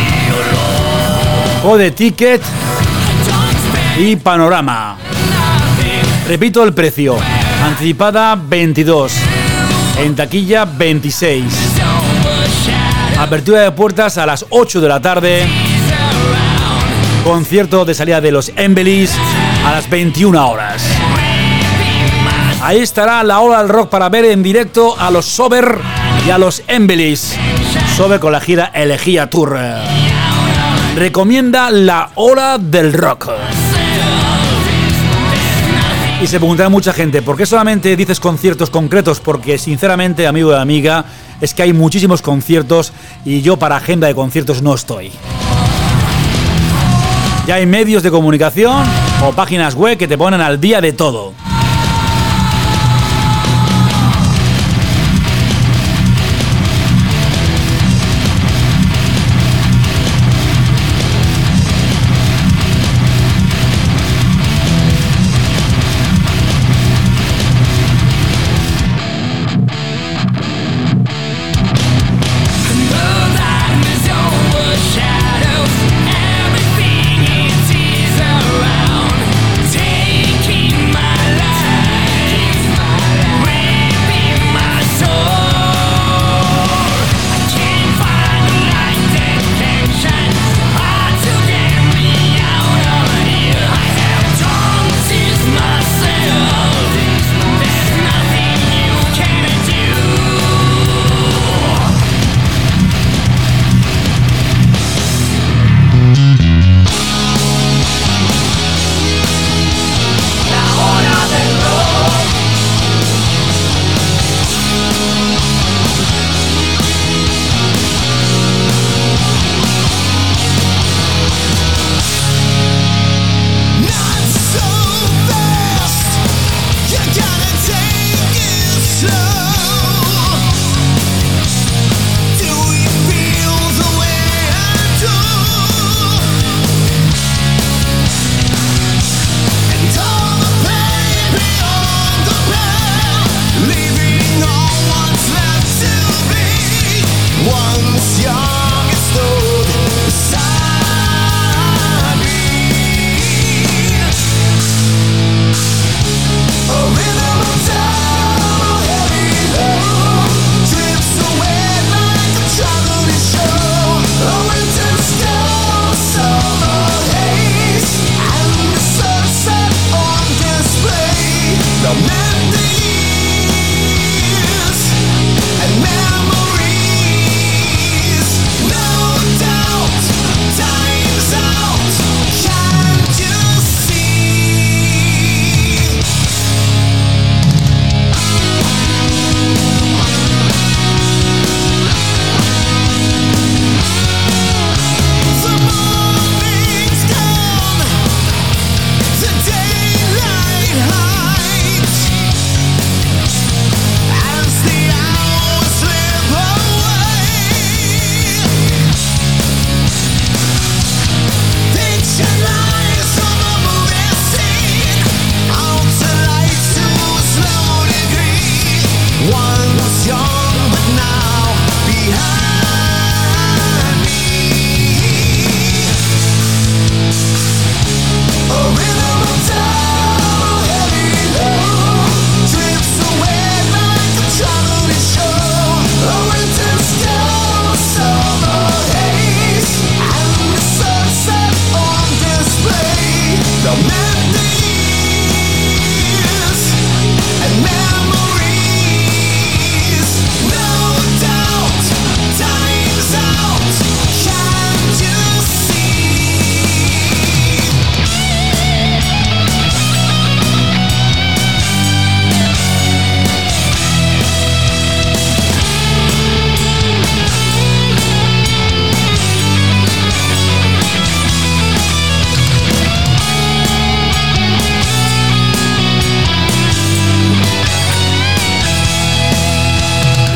Code Ticket y Panorama. Repito el precio. Anticipada veintidós. En taquilla veintiséis. Apertura de puertas a las ocho de la tarde. Concierto de salida de los Embellish a las veintiuna horas. Ahí estará la hora del rock para ver en directo a los Sober y a los Embellish. Sober con la gira Elegía Tour. Recomienda la hora del rock. Y se preguntará mucha gente, ¿por qué solamente dices conciertos concretos? Porque sinceramente, amigo y amiga, es que hay muchísimos conciertos y yo para agenda de conciertos no estoy. Ya hay medios de comunicación o páginas web que te ponen al día de todo. My life.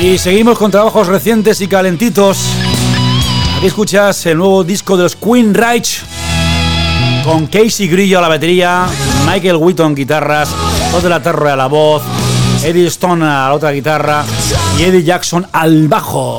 Y seguimos con trabajos recientes y calentitos. Aquí escuchas el nuevo disco de los Queen Reich, con Casey Grillo a la batería, Michael Wheaton guitarras, Todd de la Terra a la voz, Eddie Stone a la otra guitarra y Eddie Jackson al bajo.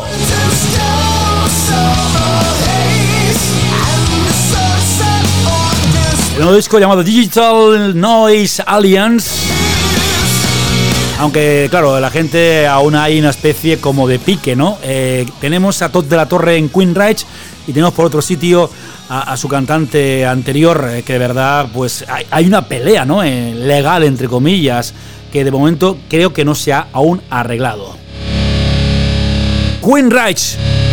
El nuevo disco llamado Digital Noise Alliance. Aunque, claro, la gente aún hay una especie como de pique, ¿no? Eh, tenemos a Todd de la Torre en Queen Reich y tenemos por otro sitio a, a su cantante anterior, eh, que de verdad, pues hay, hay una pelea, ¿no? Eh, legal, entre comillas, que de momento creo que no se ha aún arreglado. Queen Reich.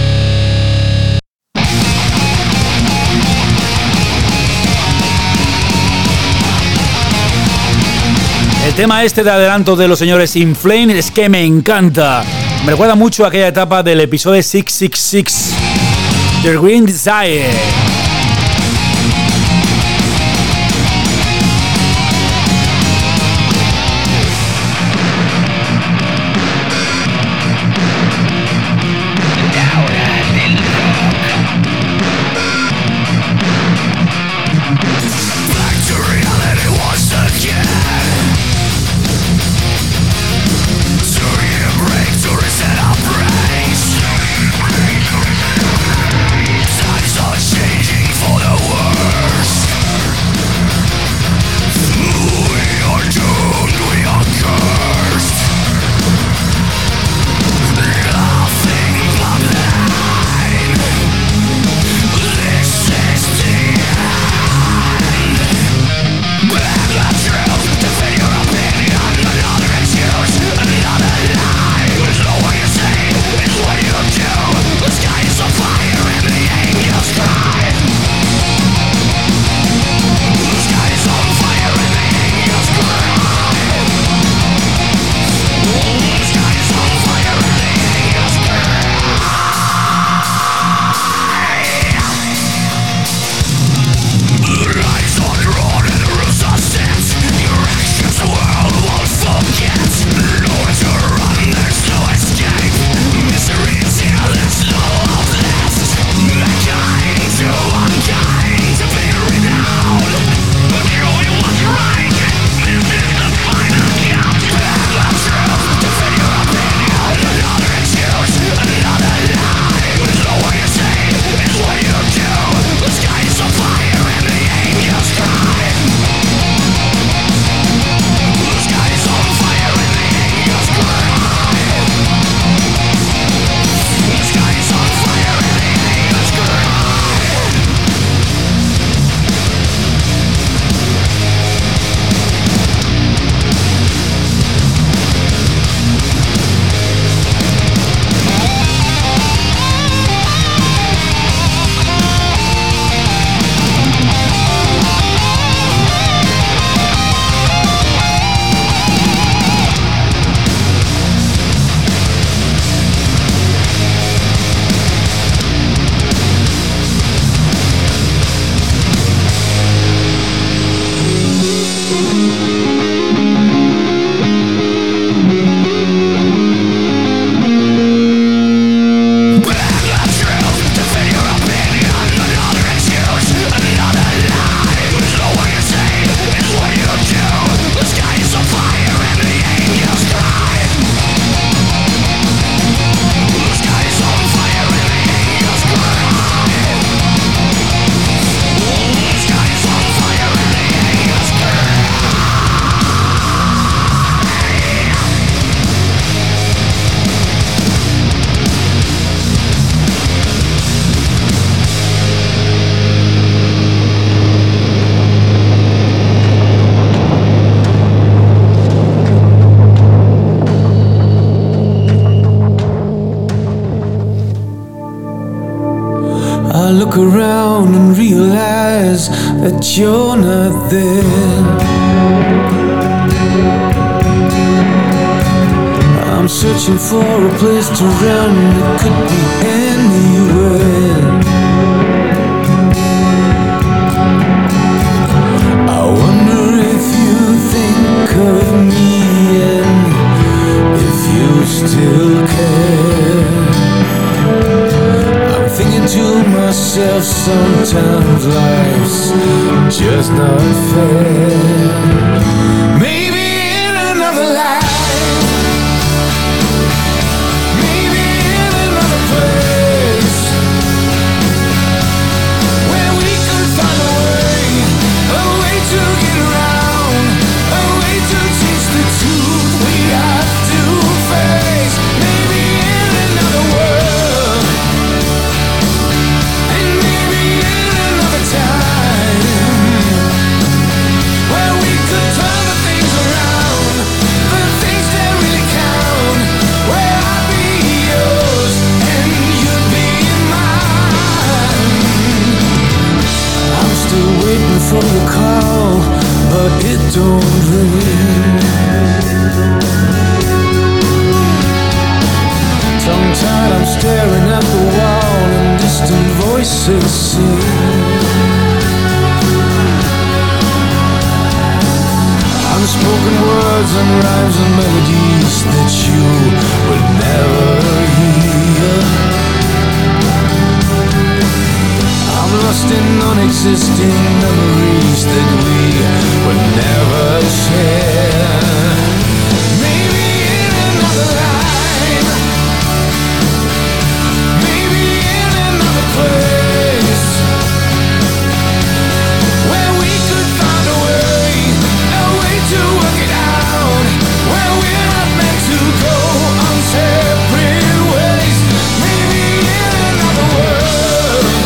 El tema este de adelanto de los señores In Flames es que me encanta. Me recuerda mucho a aquella etapa del episodio seiscientos sesenta y seis, The Green Desire. look around and realize that you're not there. I'm searching for a place to run, it could be anywhere. I wonder if you think of me and if you still care. not fair. Maybe in another life, maybe in another place, where we could find a way, a way to get around, a way to change the truth we have to face. Maybe in another world, and maybe in another time, where we could turn the things around, the things that really count, where I'd be yours and you'd be mine. I'm still waiting for the call, but it don't ring. Tongue-tied, I'm staring at the wall and distant voices sing. Unspoken words and rhymes and melodies that you would never hear. I'm lost in non-existing memories that we would never share. Maybe in another life, maybe in another place, where we could find a way, a way to work it out, where we're not meant to go on separate ways. Maybe in another world,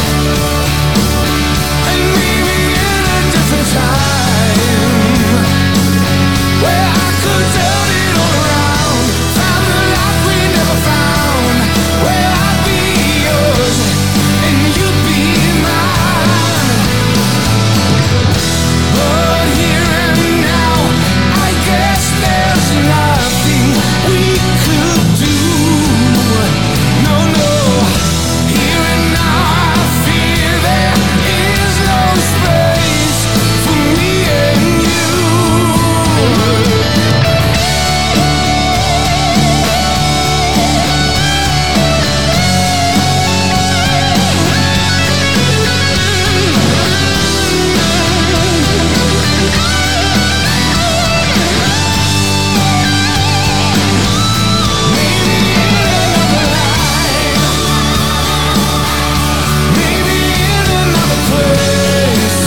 and maybe in a different time, where I could turn it all around, find the life we never found, where I'd be yours and you'd be mine. But here and now, I guess there's nothing we could do. No, no. Here and now, I fear there is no space for me and you. Maybe in another place,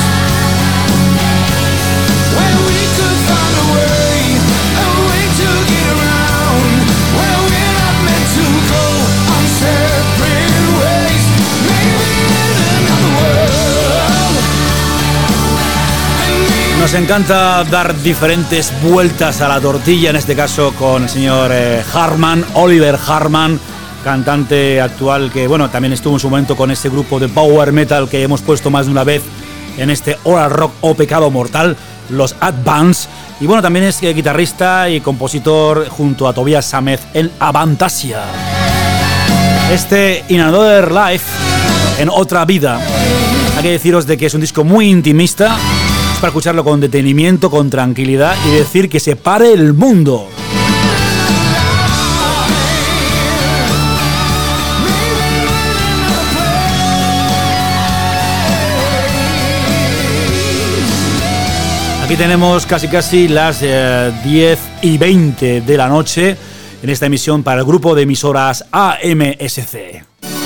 where we could find a way, a way to get around, where we're not meant to go on separate ways. Maybe in another world, and maybe Nos encanta dar diferentes vueltas a la tortilla, en este caso con el señor eh, Hartman, Oliver Hartman, cantante actual que, bueno, también estuvo en su momento con ese grupo de power metal que hemos puesto más de una vez en este Hora Rock o Pecado Mortal, los Advance. Y bueno, también es eh, guitarrista y compositor junto a Tobias Sammet en Avantasia. Este In Another Life, en otra vida, hay que deciros de que es un disco muy intimista, es para escucharlo con detenimiento, con tranquilidad y decir que se pare el mundo. Aquí tenemos casi casi las eh, diez y veinte de la noche en esta emisión para el grupo de emisoras A M S C.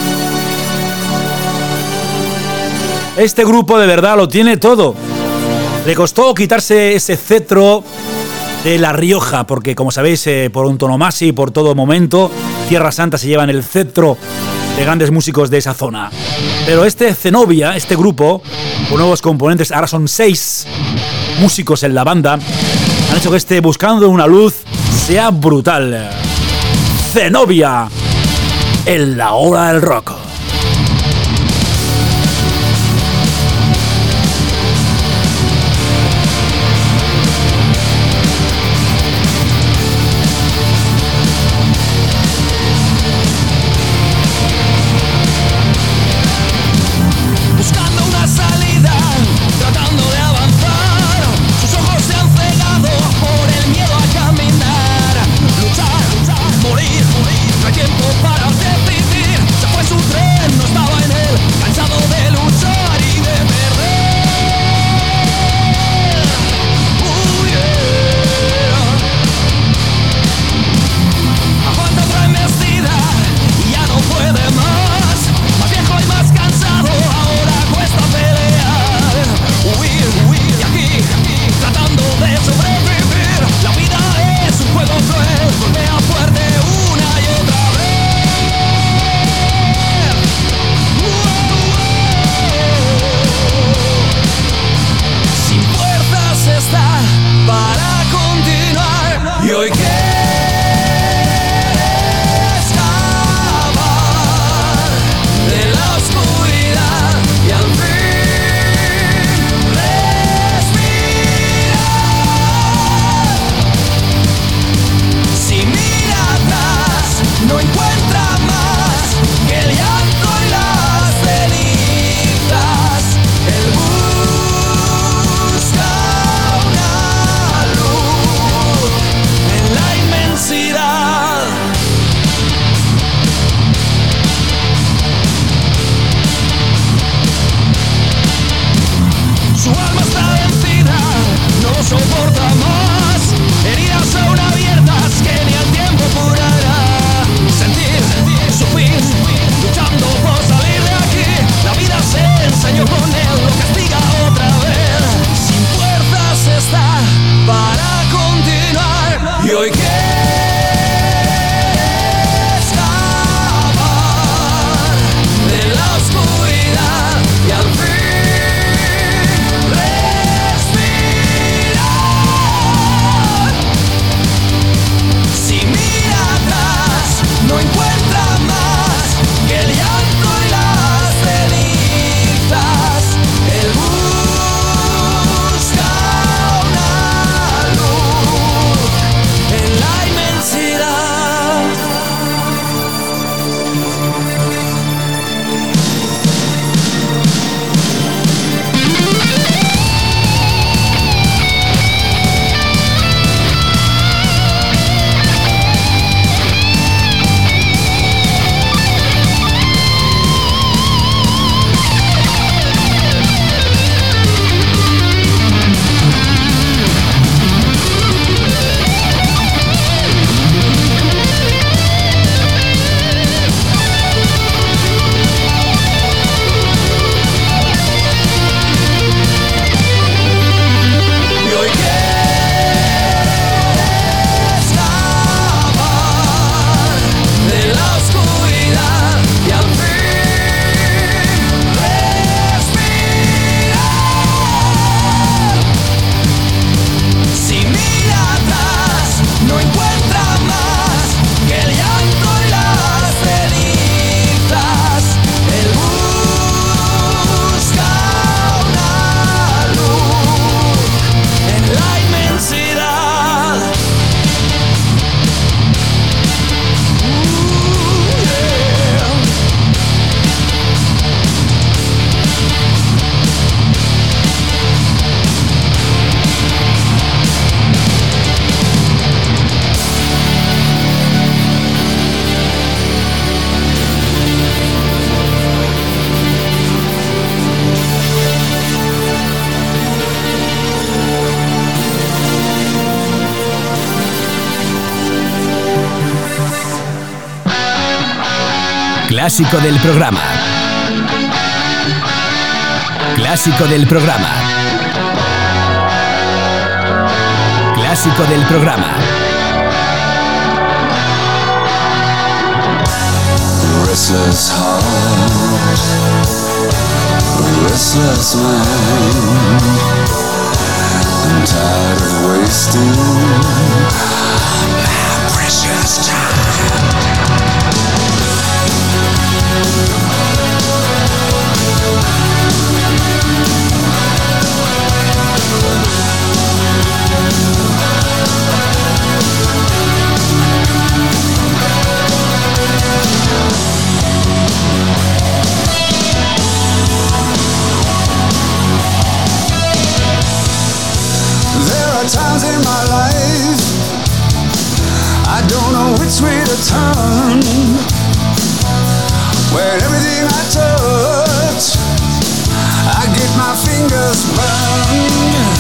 Este grupo de verdad lo tiene todo. Le costó quitarse ese cetro de La Rioja, porque como sabéis, eh, por antonomasia y por todo momento, Tierra Santa se llevan el cetro de grandes músicos de esa zona. Pero este Zenobia, este grupo, con nuevos componentes, ahora son seis músicos en la banda, han hecho que este Buscando una Luz sea brutal. Zenobia, en la hora del rock. Morir, morir, no hay tiempo para decidir. Se fue su tren. está para continuar. Y hoy quiero escapar de la oscuridad y al fin respirar. Si mira atrás, no encuentra más que el llanto y las cenizas. Él busca una luz en la inmensidad. Su alma está vencida, no lo soporta más. Heridas aún abiertas que ni el tiempo curará. Sentir su fin, luchando por salir de aquí. La vida se enseñó con él, lo castiga otra vez. Sin fuerzas está para continuar. Y hoy quiere escapar de la oscuridad y al fin respirar. Si mira atrás, no encuentra más que el llanto y las cenizas. Él busca una luz en la inmensidad. Y hoy quiere escapar de la oscuridad y al fin respirar. Si mira atrás, no encuentra más que el llanto y las cenizas. Él busca una luz en la inmensidad. Ooh, yeah. Clásico del programa. Clásico del programa. Clásico del programa. Restless heart, restless mind. I'm tired of wasting my precious time. There are times in my life I don't know which way to turn, when everything I touch I get my fingers burned.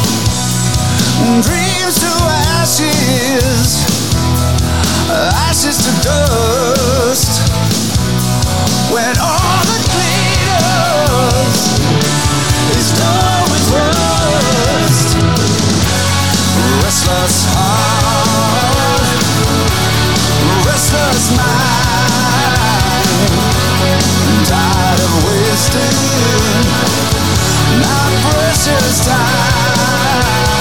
Dreams to ashes, ashes to dust, when all that glitters is done with rust. Restless heart, restless mind, tired of wasting my precious time.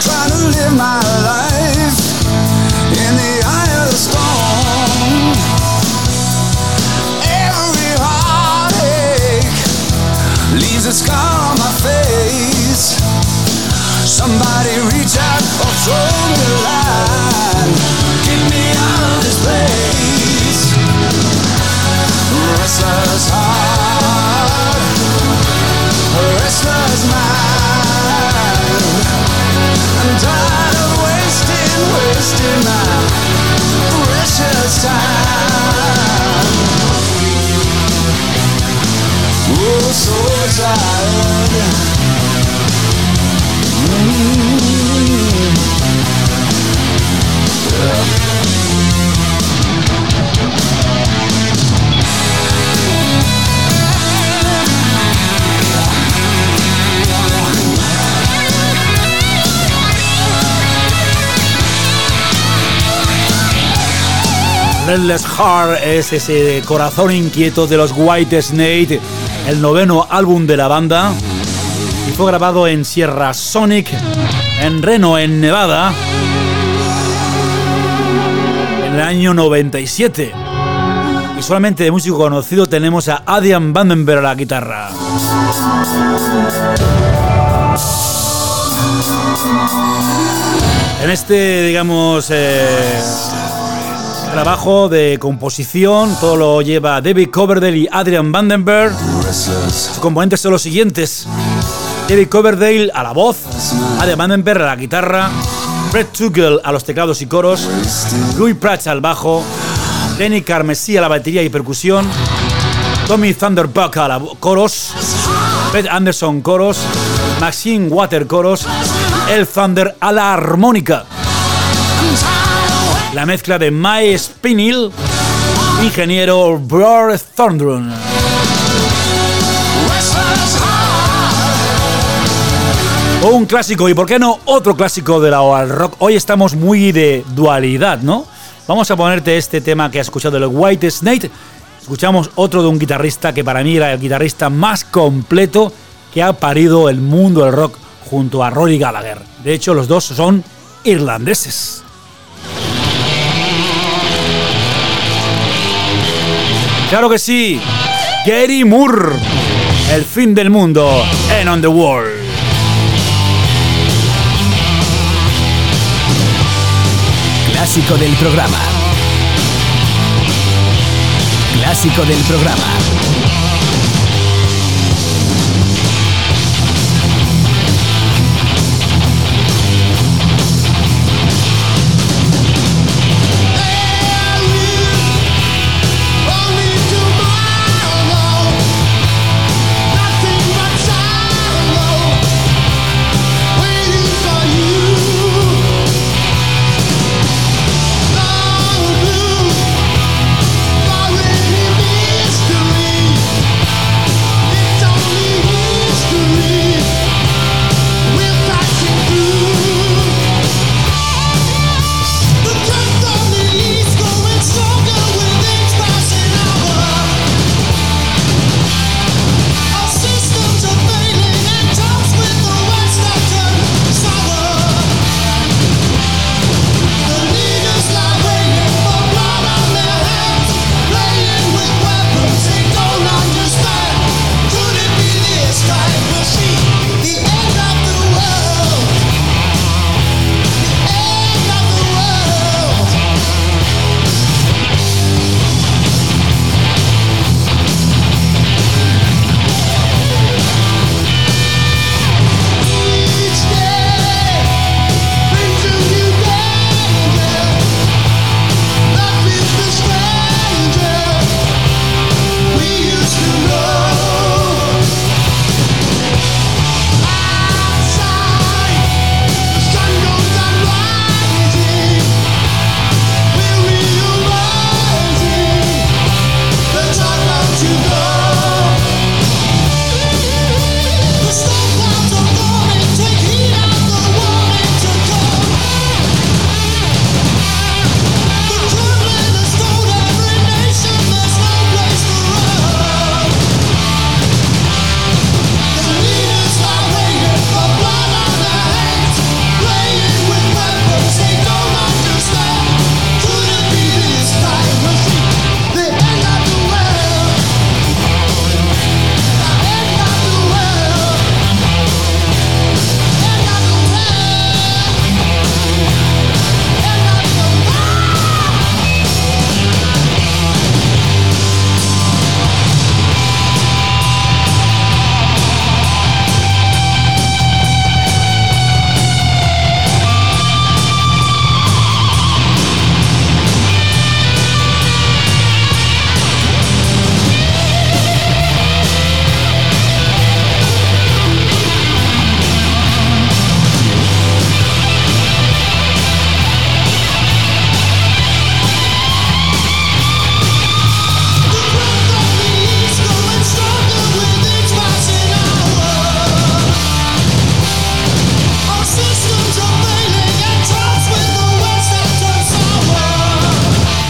trying to live my life in the eye of the storm. Every heartache leaves a scar on my face. Somebody reach out or throw me a line. Get me out of this place. Restless heart, restless mind. I'm tired of wasting, wasting my precious time. Oh, so tired. Restless Heart es ese corazón inquieto de los Whitesnake, el noveno álbum de la banda, y fue grabado en Sierra Sonic, en Reno, en Nevada, en el año noventa y siete. Y solamente de músico conocido tenemos a Adrian Vandenberg a la guitarra. En este, digamos, eh, trabajo de composición, todo lo lleva David Coverdale y Adrian Vandenberg. Sus componentes son los siguientes: David Coverdale a la voz, Adrian Vandenberg a la guitarra, Fred Tuggle a los teclados y coros, Louis Prats al bajo, Lenny Carmesí a la batería y percusión, Tommy Thunderbuck a la coros, Fred Anderson coros, Maxine Water coros, El Thunder a la armónica. La mezcla de Mike Spinell, ingeniero Bror Thorndrun. Un clásico, y por qué no otro clásico de la Oral Rock. Hoy estamos muy de dualidad, ¿no? Vamos a ponerte este tema que has escuchado, el Whitesnake. Escuchamos otro de un guitarrista que para mí era el guitarrista más completo que ha parido el mundo del rock junto a Rory Gallagher. De hecho, los dos son irlandeses. ¡Claro que sí! Gary Moore, El fin del mundo, End on the World. Clásico del programa. Clásico del programa. Mystery.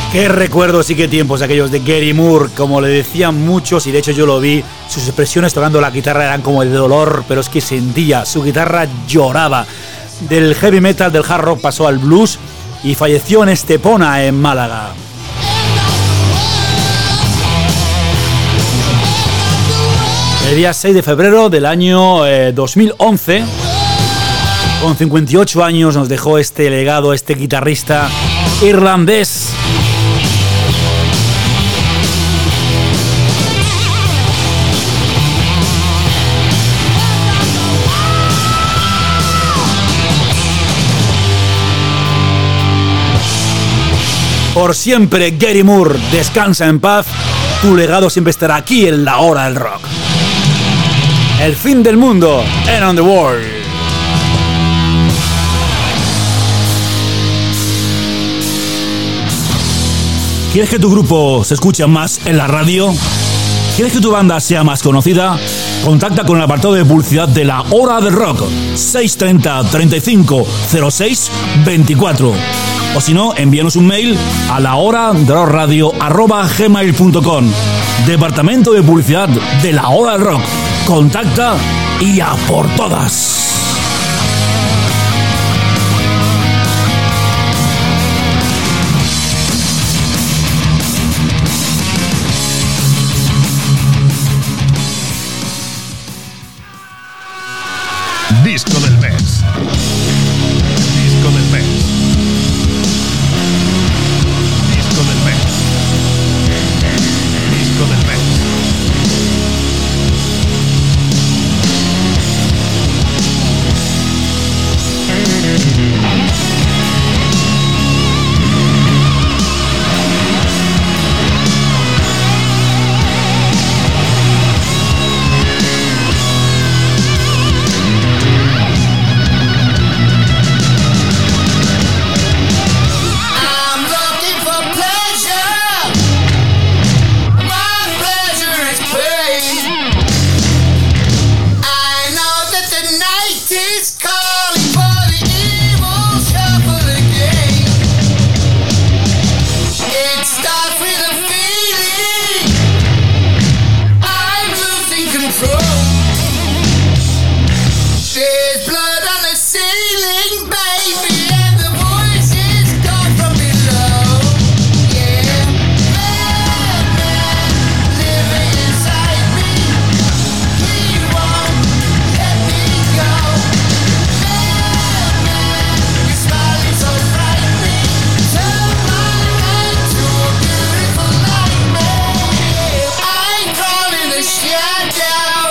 Qué recuerdos y qué tiempos aquellos de Gary Moore, como le decían muchos, y de hecho yo lo vi, sus expresiones tocando la guitarra eran como de dolor, pero es que sentía, su guitarra lloraba. Del heavy metal, del hard rock pasó al blues y falleció en Estepona, en Málaga. El día seis de febrero del año eh, dos mil once, con cincuenta y ocho años, nos dejó este legado, este guitarrista irlandés. Por siempre, Gary Moore, descansa en paz. Tu legado siempre estará aquí en la hora del rock. El fin del mundo, End of the World. ¿Quieres que tu grupo se escuche más en la radio? ¿Quieres que tu banda sea más conocida? Contacta con el apartado de publicidad de la Hora del Rock, seis treinta, treinta y cinco, cero seis, veinticuatro. O si no, envíanos un mail a la hora de rock radio arroba gmail punto com. Departamento de publicidad de la Hora del Rock. Contacta y a por todas. Disco del mes. Disco del mes. Disco del mes. Disco del mes.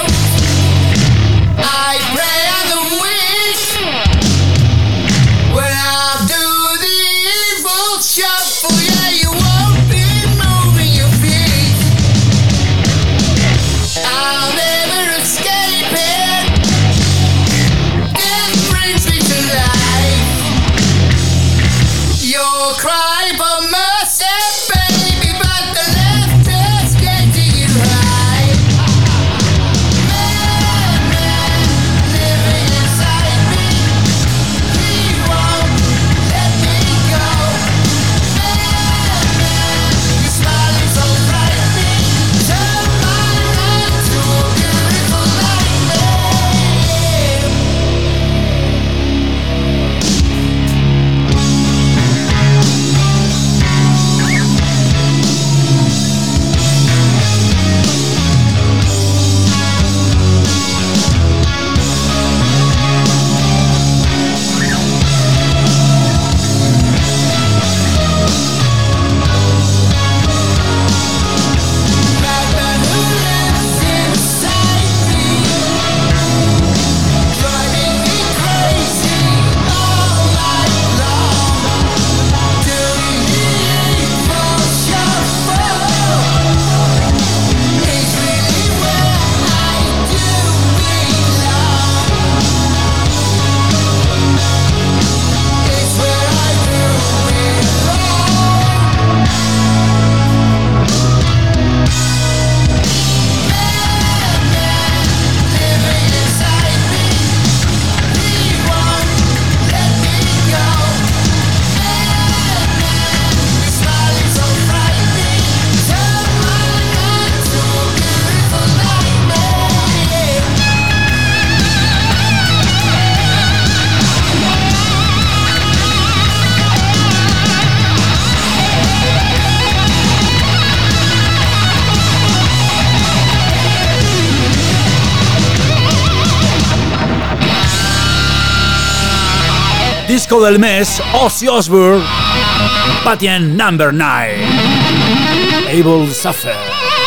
When disco del mes, Ozzy Osbourne, Patient Number nueve, Able Suffer.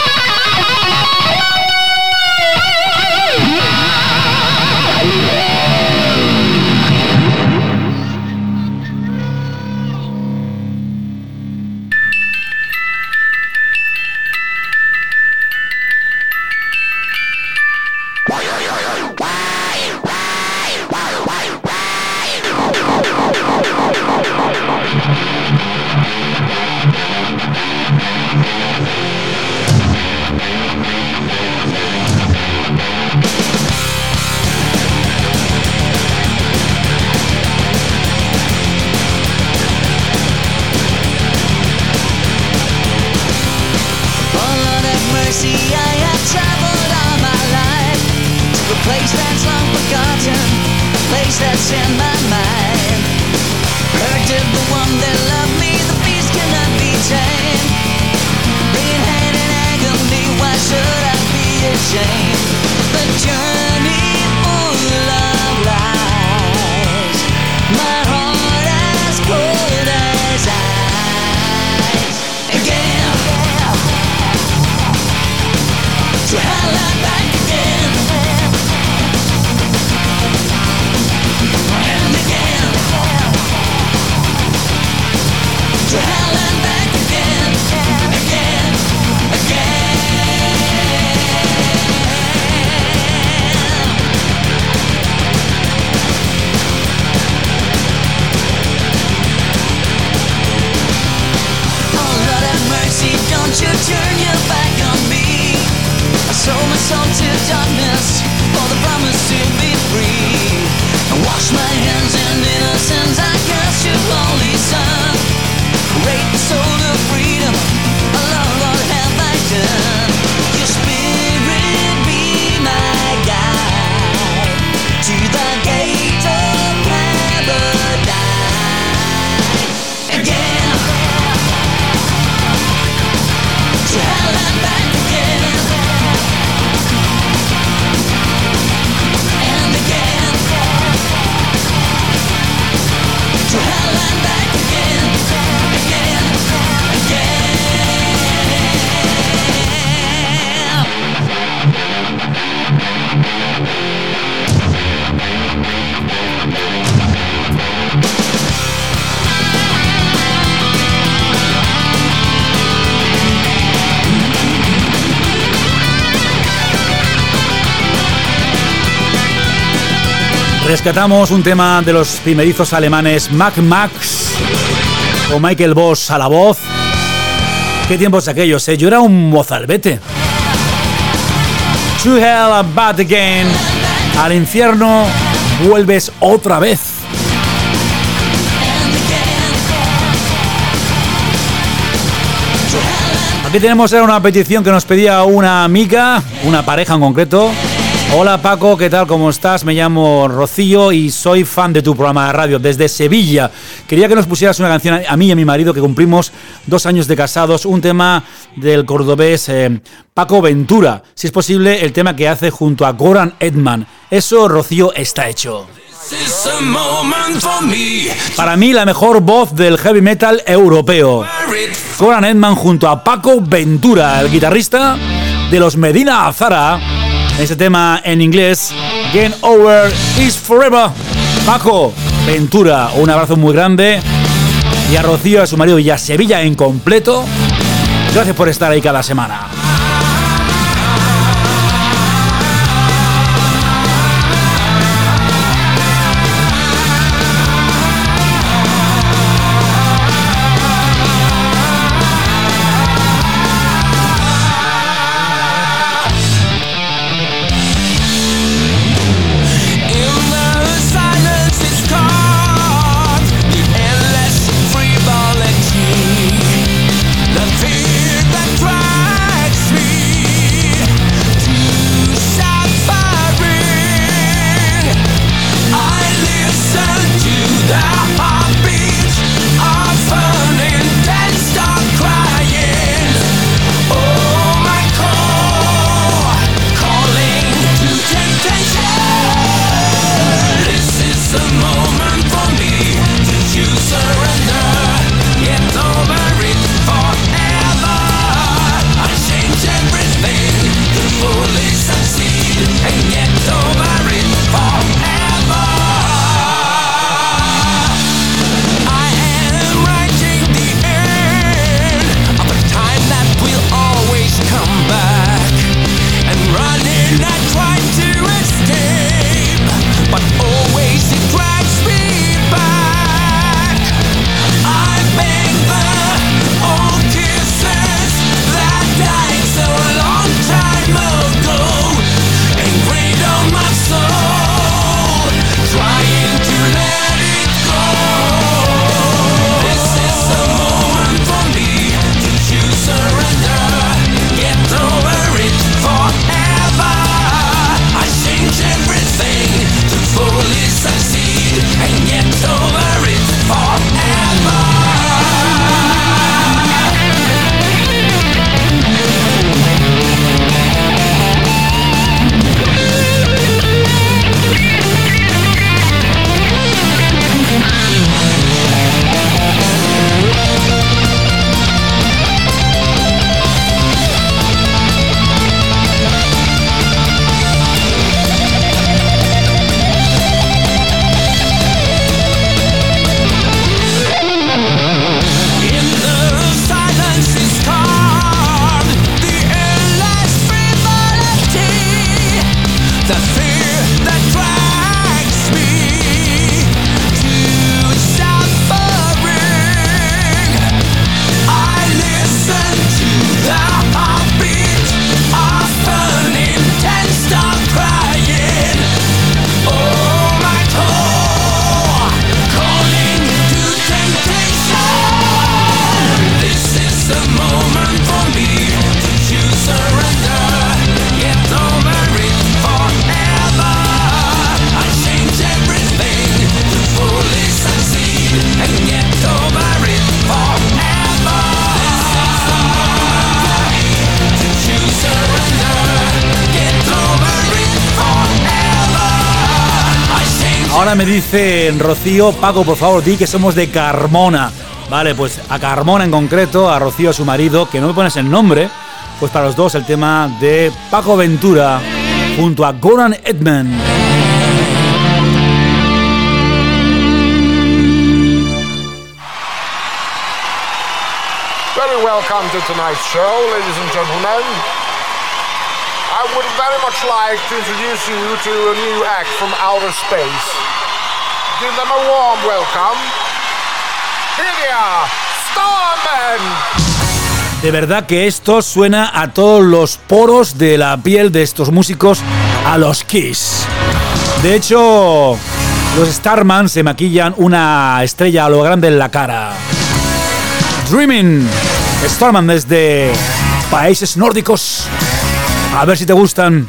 Rescatamos un tema de los primerizos alemanes Mac Max o Michael Voss a la voz. ¿Qué tiempos aquellos, eh? Yo era un mozalbete. To hell and back again. Al infierno vuelves otra vez. Aquí tenemos una petición que nos pedía una amiga, una pareja en concreto. Hola Paco, ¿qué tal? ¿Cómo estás? Me llamo Rocío y soy fan de tu programa de radio desde Sevilla. Quería que nos pusieras una canción a mí y a mi marido, que cumplimos dos años de casados, un tema del cordobés eh, Paco Ventura. Si es posible, el tema que hace junto a Goran Edman. Eso, Rocío, está hecho. Para mí, la mejor voz del heavy metal europeo. Goran Edman junto a Paco Ventura, el guitarrista de los Medina Azara. Este tema en inglés, Game Over is Forever. Paco Ventura, un abrazo muy grande. Y a Rocío, a su marido y a Sevilla en completo, gracias por estar ahí cada semana. The fear that drives Ahora me dice Rocío, Paco, por favor, di que somos de Carmona. Vale, pues a Carmona en concreto, a Rocío, a su marido, que no me pones el nombre, pues para los dos el tema de Paco Ventura junto a Goran Edman. Very welcome to tonight's show, ladies and gentlemen. I would very much like to introduce you to a new act from outer space. Give them a warm welcome. Here they are, Starman! De verdad que esto suena a todos los poros de la piel de estos músicos, a los Kiss. De hecho, los Starman se maquillan una estrella a lo grande en la cara. Dreaming, Starman desde países nórdicos. A ver si te gustan.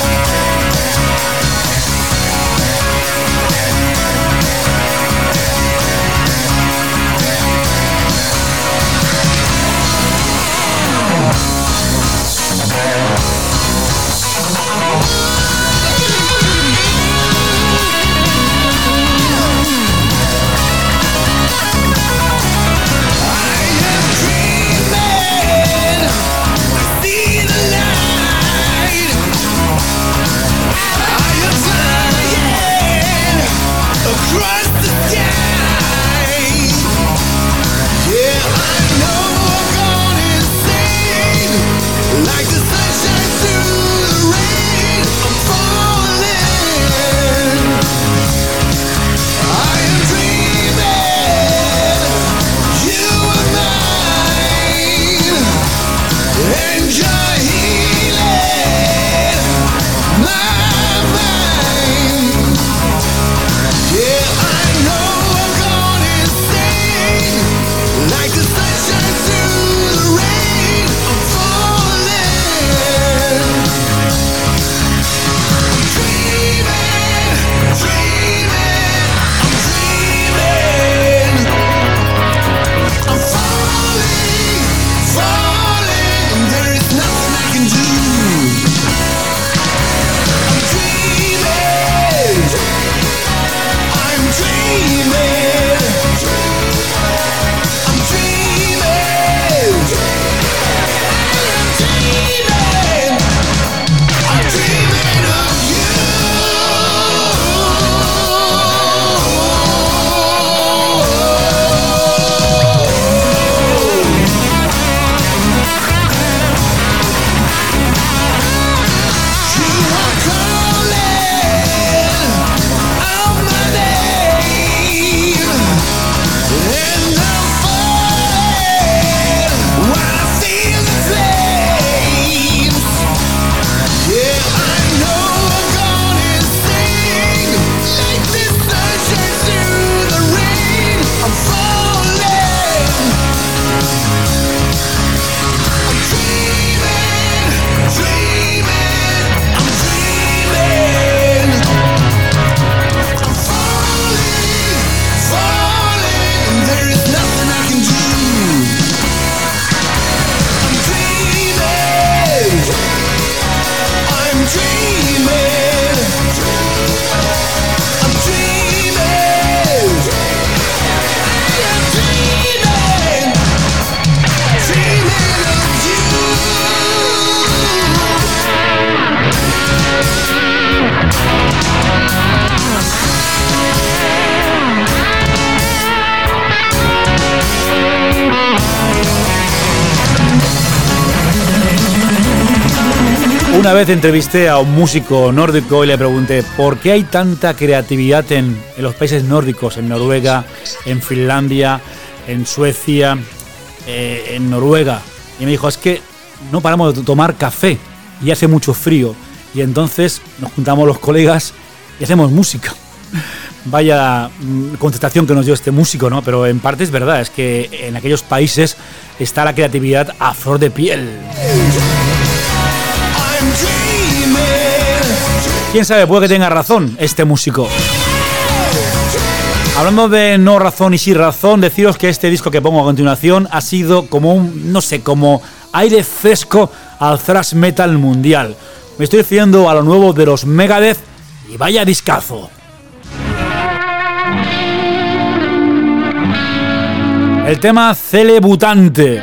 Una vez entrevisté a un músico nórdico y le pregunté ¿por qué hay tanta creatividad en, en los países nórdicos? En Noruega, en Finlandia, en Suecia, eh, en Noruega. Y me dijo, es que no paramos de tomar café y hace mucho frío. Y entonces nos juntamos los colegas y hacemos música. Vaya contestación que nos dio este músico, ¿no? Pero en parte es verdad, es que en aquellos países está la creatividad a flor de piel. Quién sabe, puede que tenga razón este músico. Hablando de no razón y sí razón, deciros que este disco que pongo a continuación ha sido como un, no sé, como aire fresco al thrash metal mundial. Me estoy refiriendo a lo nuevo de los Megadeth y vaya discazo. El tema Celebutante.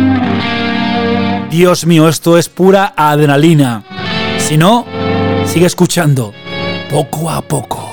Dios mío, esto es pura adrenalina. Si no, sigue escuchando poco a poco.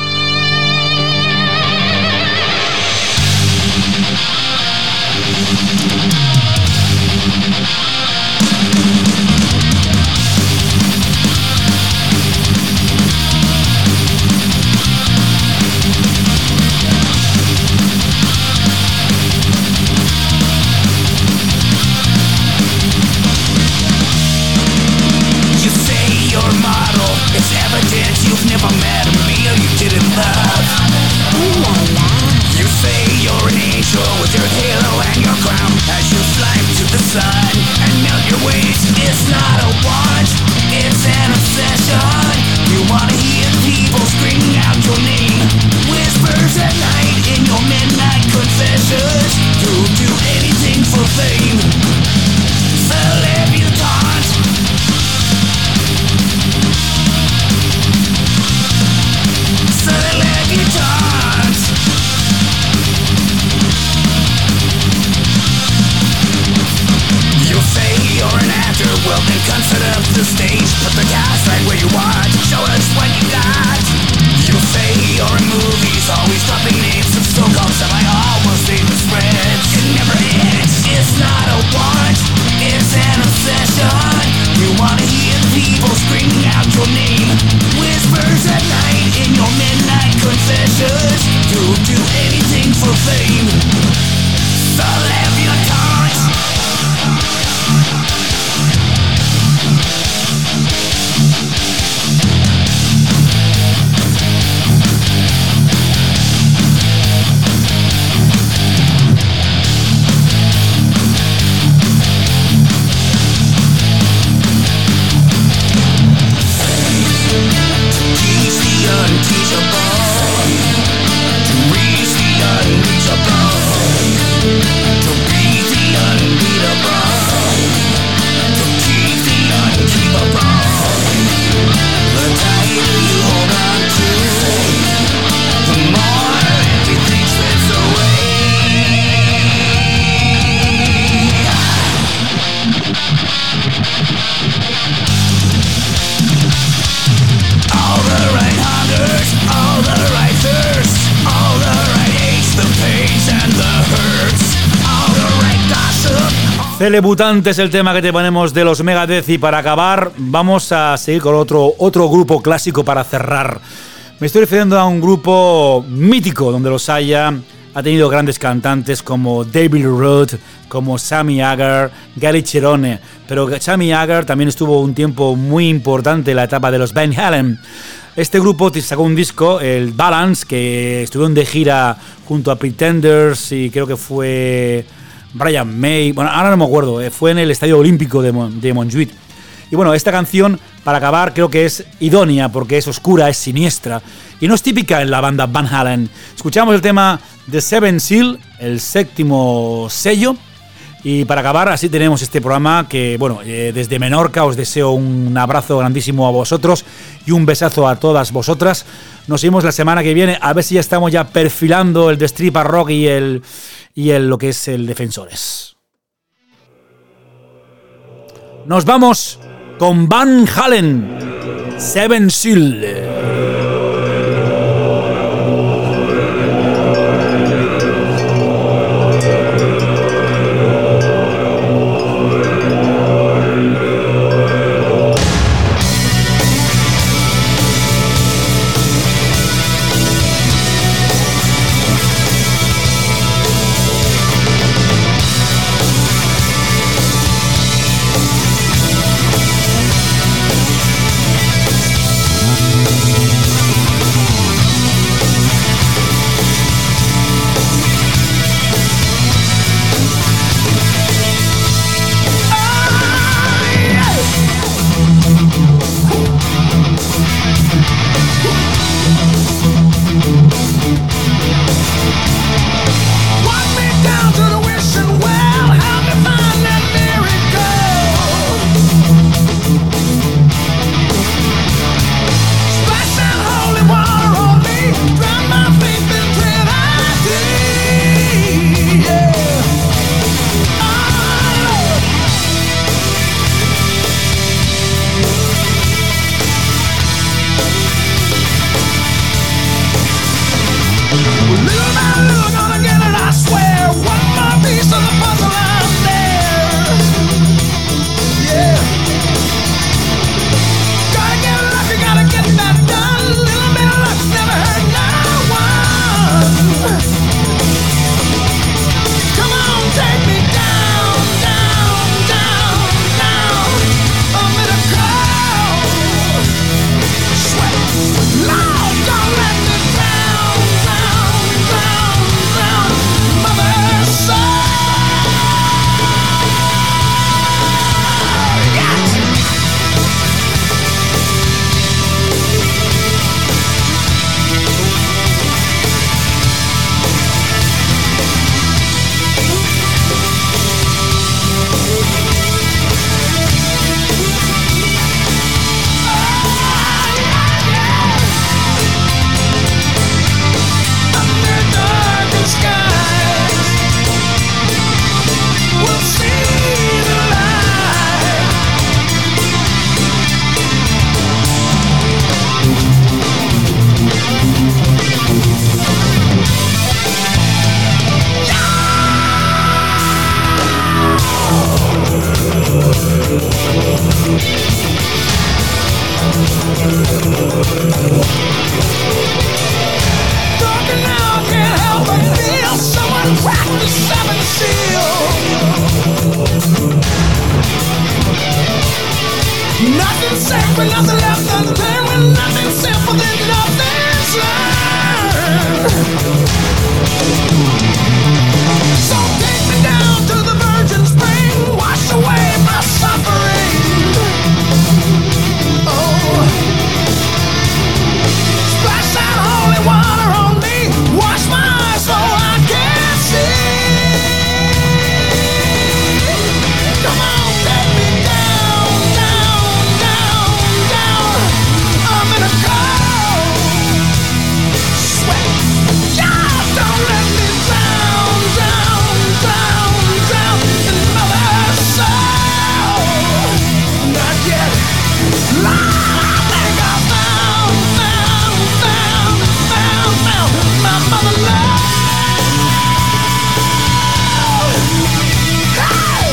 Celebutante es el tema que te ponemos de los Megadeth y para acabar vamos a seguir con otro, otro grupo clásico para cerrar. Me estoy refiriendo a un grupo mítico donde los haya, ha tenido grandes cantantes como David Roth, como Sammy Hagar, Gary Cherone, pero Sammy Hagar también estuvo un tiempo muy importante en la etapa de los Van Halen. Este grupo sacó un disco, el Balance, que estuvieron de gira junto a Pretenders y creo que fue Brian May, bueno, ahora no me acuerdo, fue en el Estadio Olímpico de, Mon- de Montjuïc. Y bueno, esta canción, para acabar, creo que es idónea porque es oscura, es siniestra y no es típica en la banda Van Halen. Escuchamos el tema The Seven Seal, el séptimo sello. Y para acabar, así tenemos este programa que, bueno, eh, desde Menorca os deseo un abrazo grandísimo a vosotros y un besazo a todas vosotras. Nos vemos la semana que viene, a ver si ya estamos ya perfilando el de Stripper Rock y el, y el lo que es el Defensores. Nos vamos con Van Halen, Seven Seal. Little by little, gonna get it, I swear. One more piece of the puzzle, I'm there. Yeah. Gotta get lucky, gotta get that done. Little bit of luck's never hurt no one. Come on, take me down, down, down, down. I'm in a cold sweat. Lord, don't let me drown, drown, drown, drown. Mother, son. Yes. Under darkened skies, we'll see the light. Talking now, can't help but feel someone cracked the seventh seal. Nothing sacred, nothing left undone. When nothing simple, then nothing's learned. So take me down to the Virgin Spring, wash away my suffering. Oh, splash that holy water on me, wash my eyes so I can see. Come on, take me down, down, down, down. I'm in a cold sweat. Yeah, don't let me drown, drown, drown, drown in mother soul. Not yet. Lord, I think I found, found, found, found, found my mother love. Hey!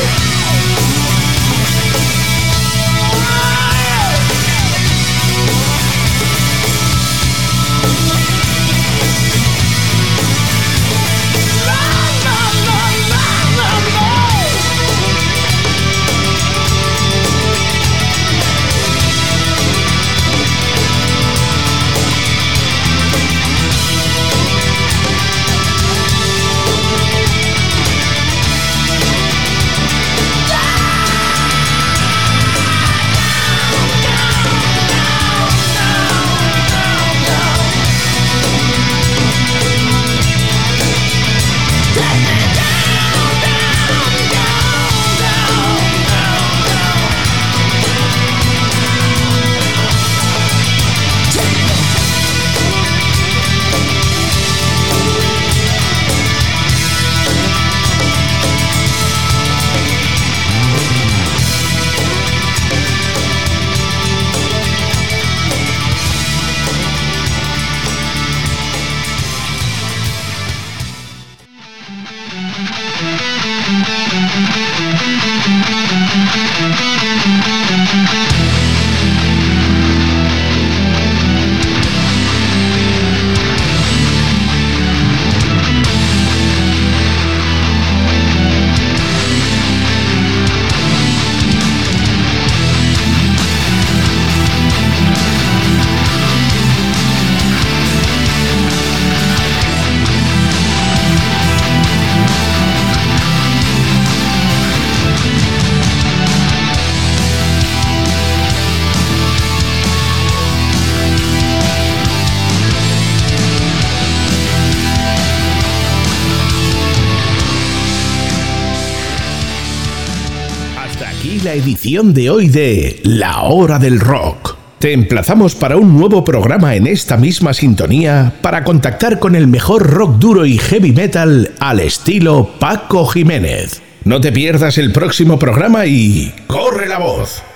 La edición de hoy de La Hora del Rock. Te emplazamos para un nuevo programa en esta misma sintonía para contactar con el mejor rock duro y heavy metal al estilo Paco Jiménez. No te pierdas el próximo programa y ¡corre la voz!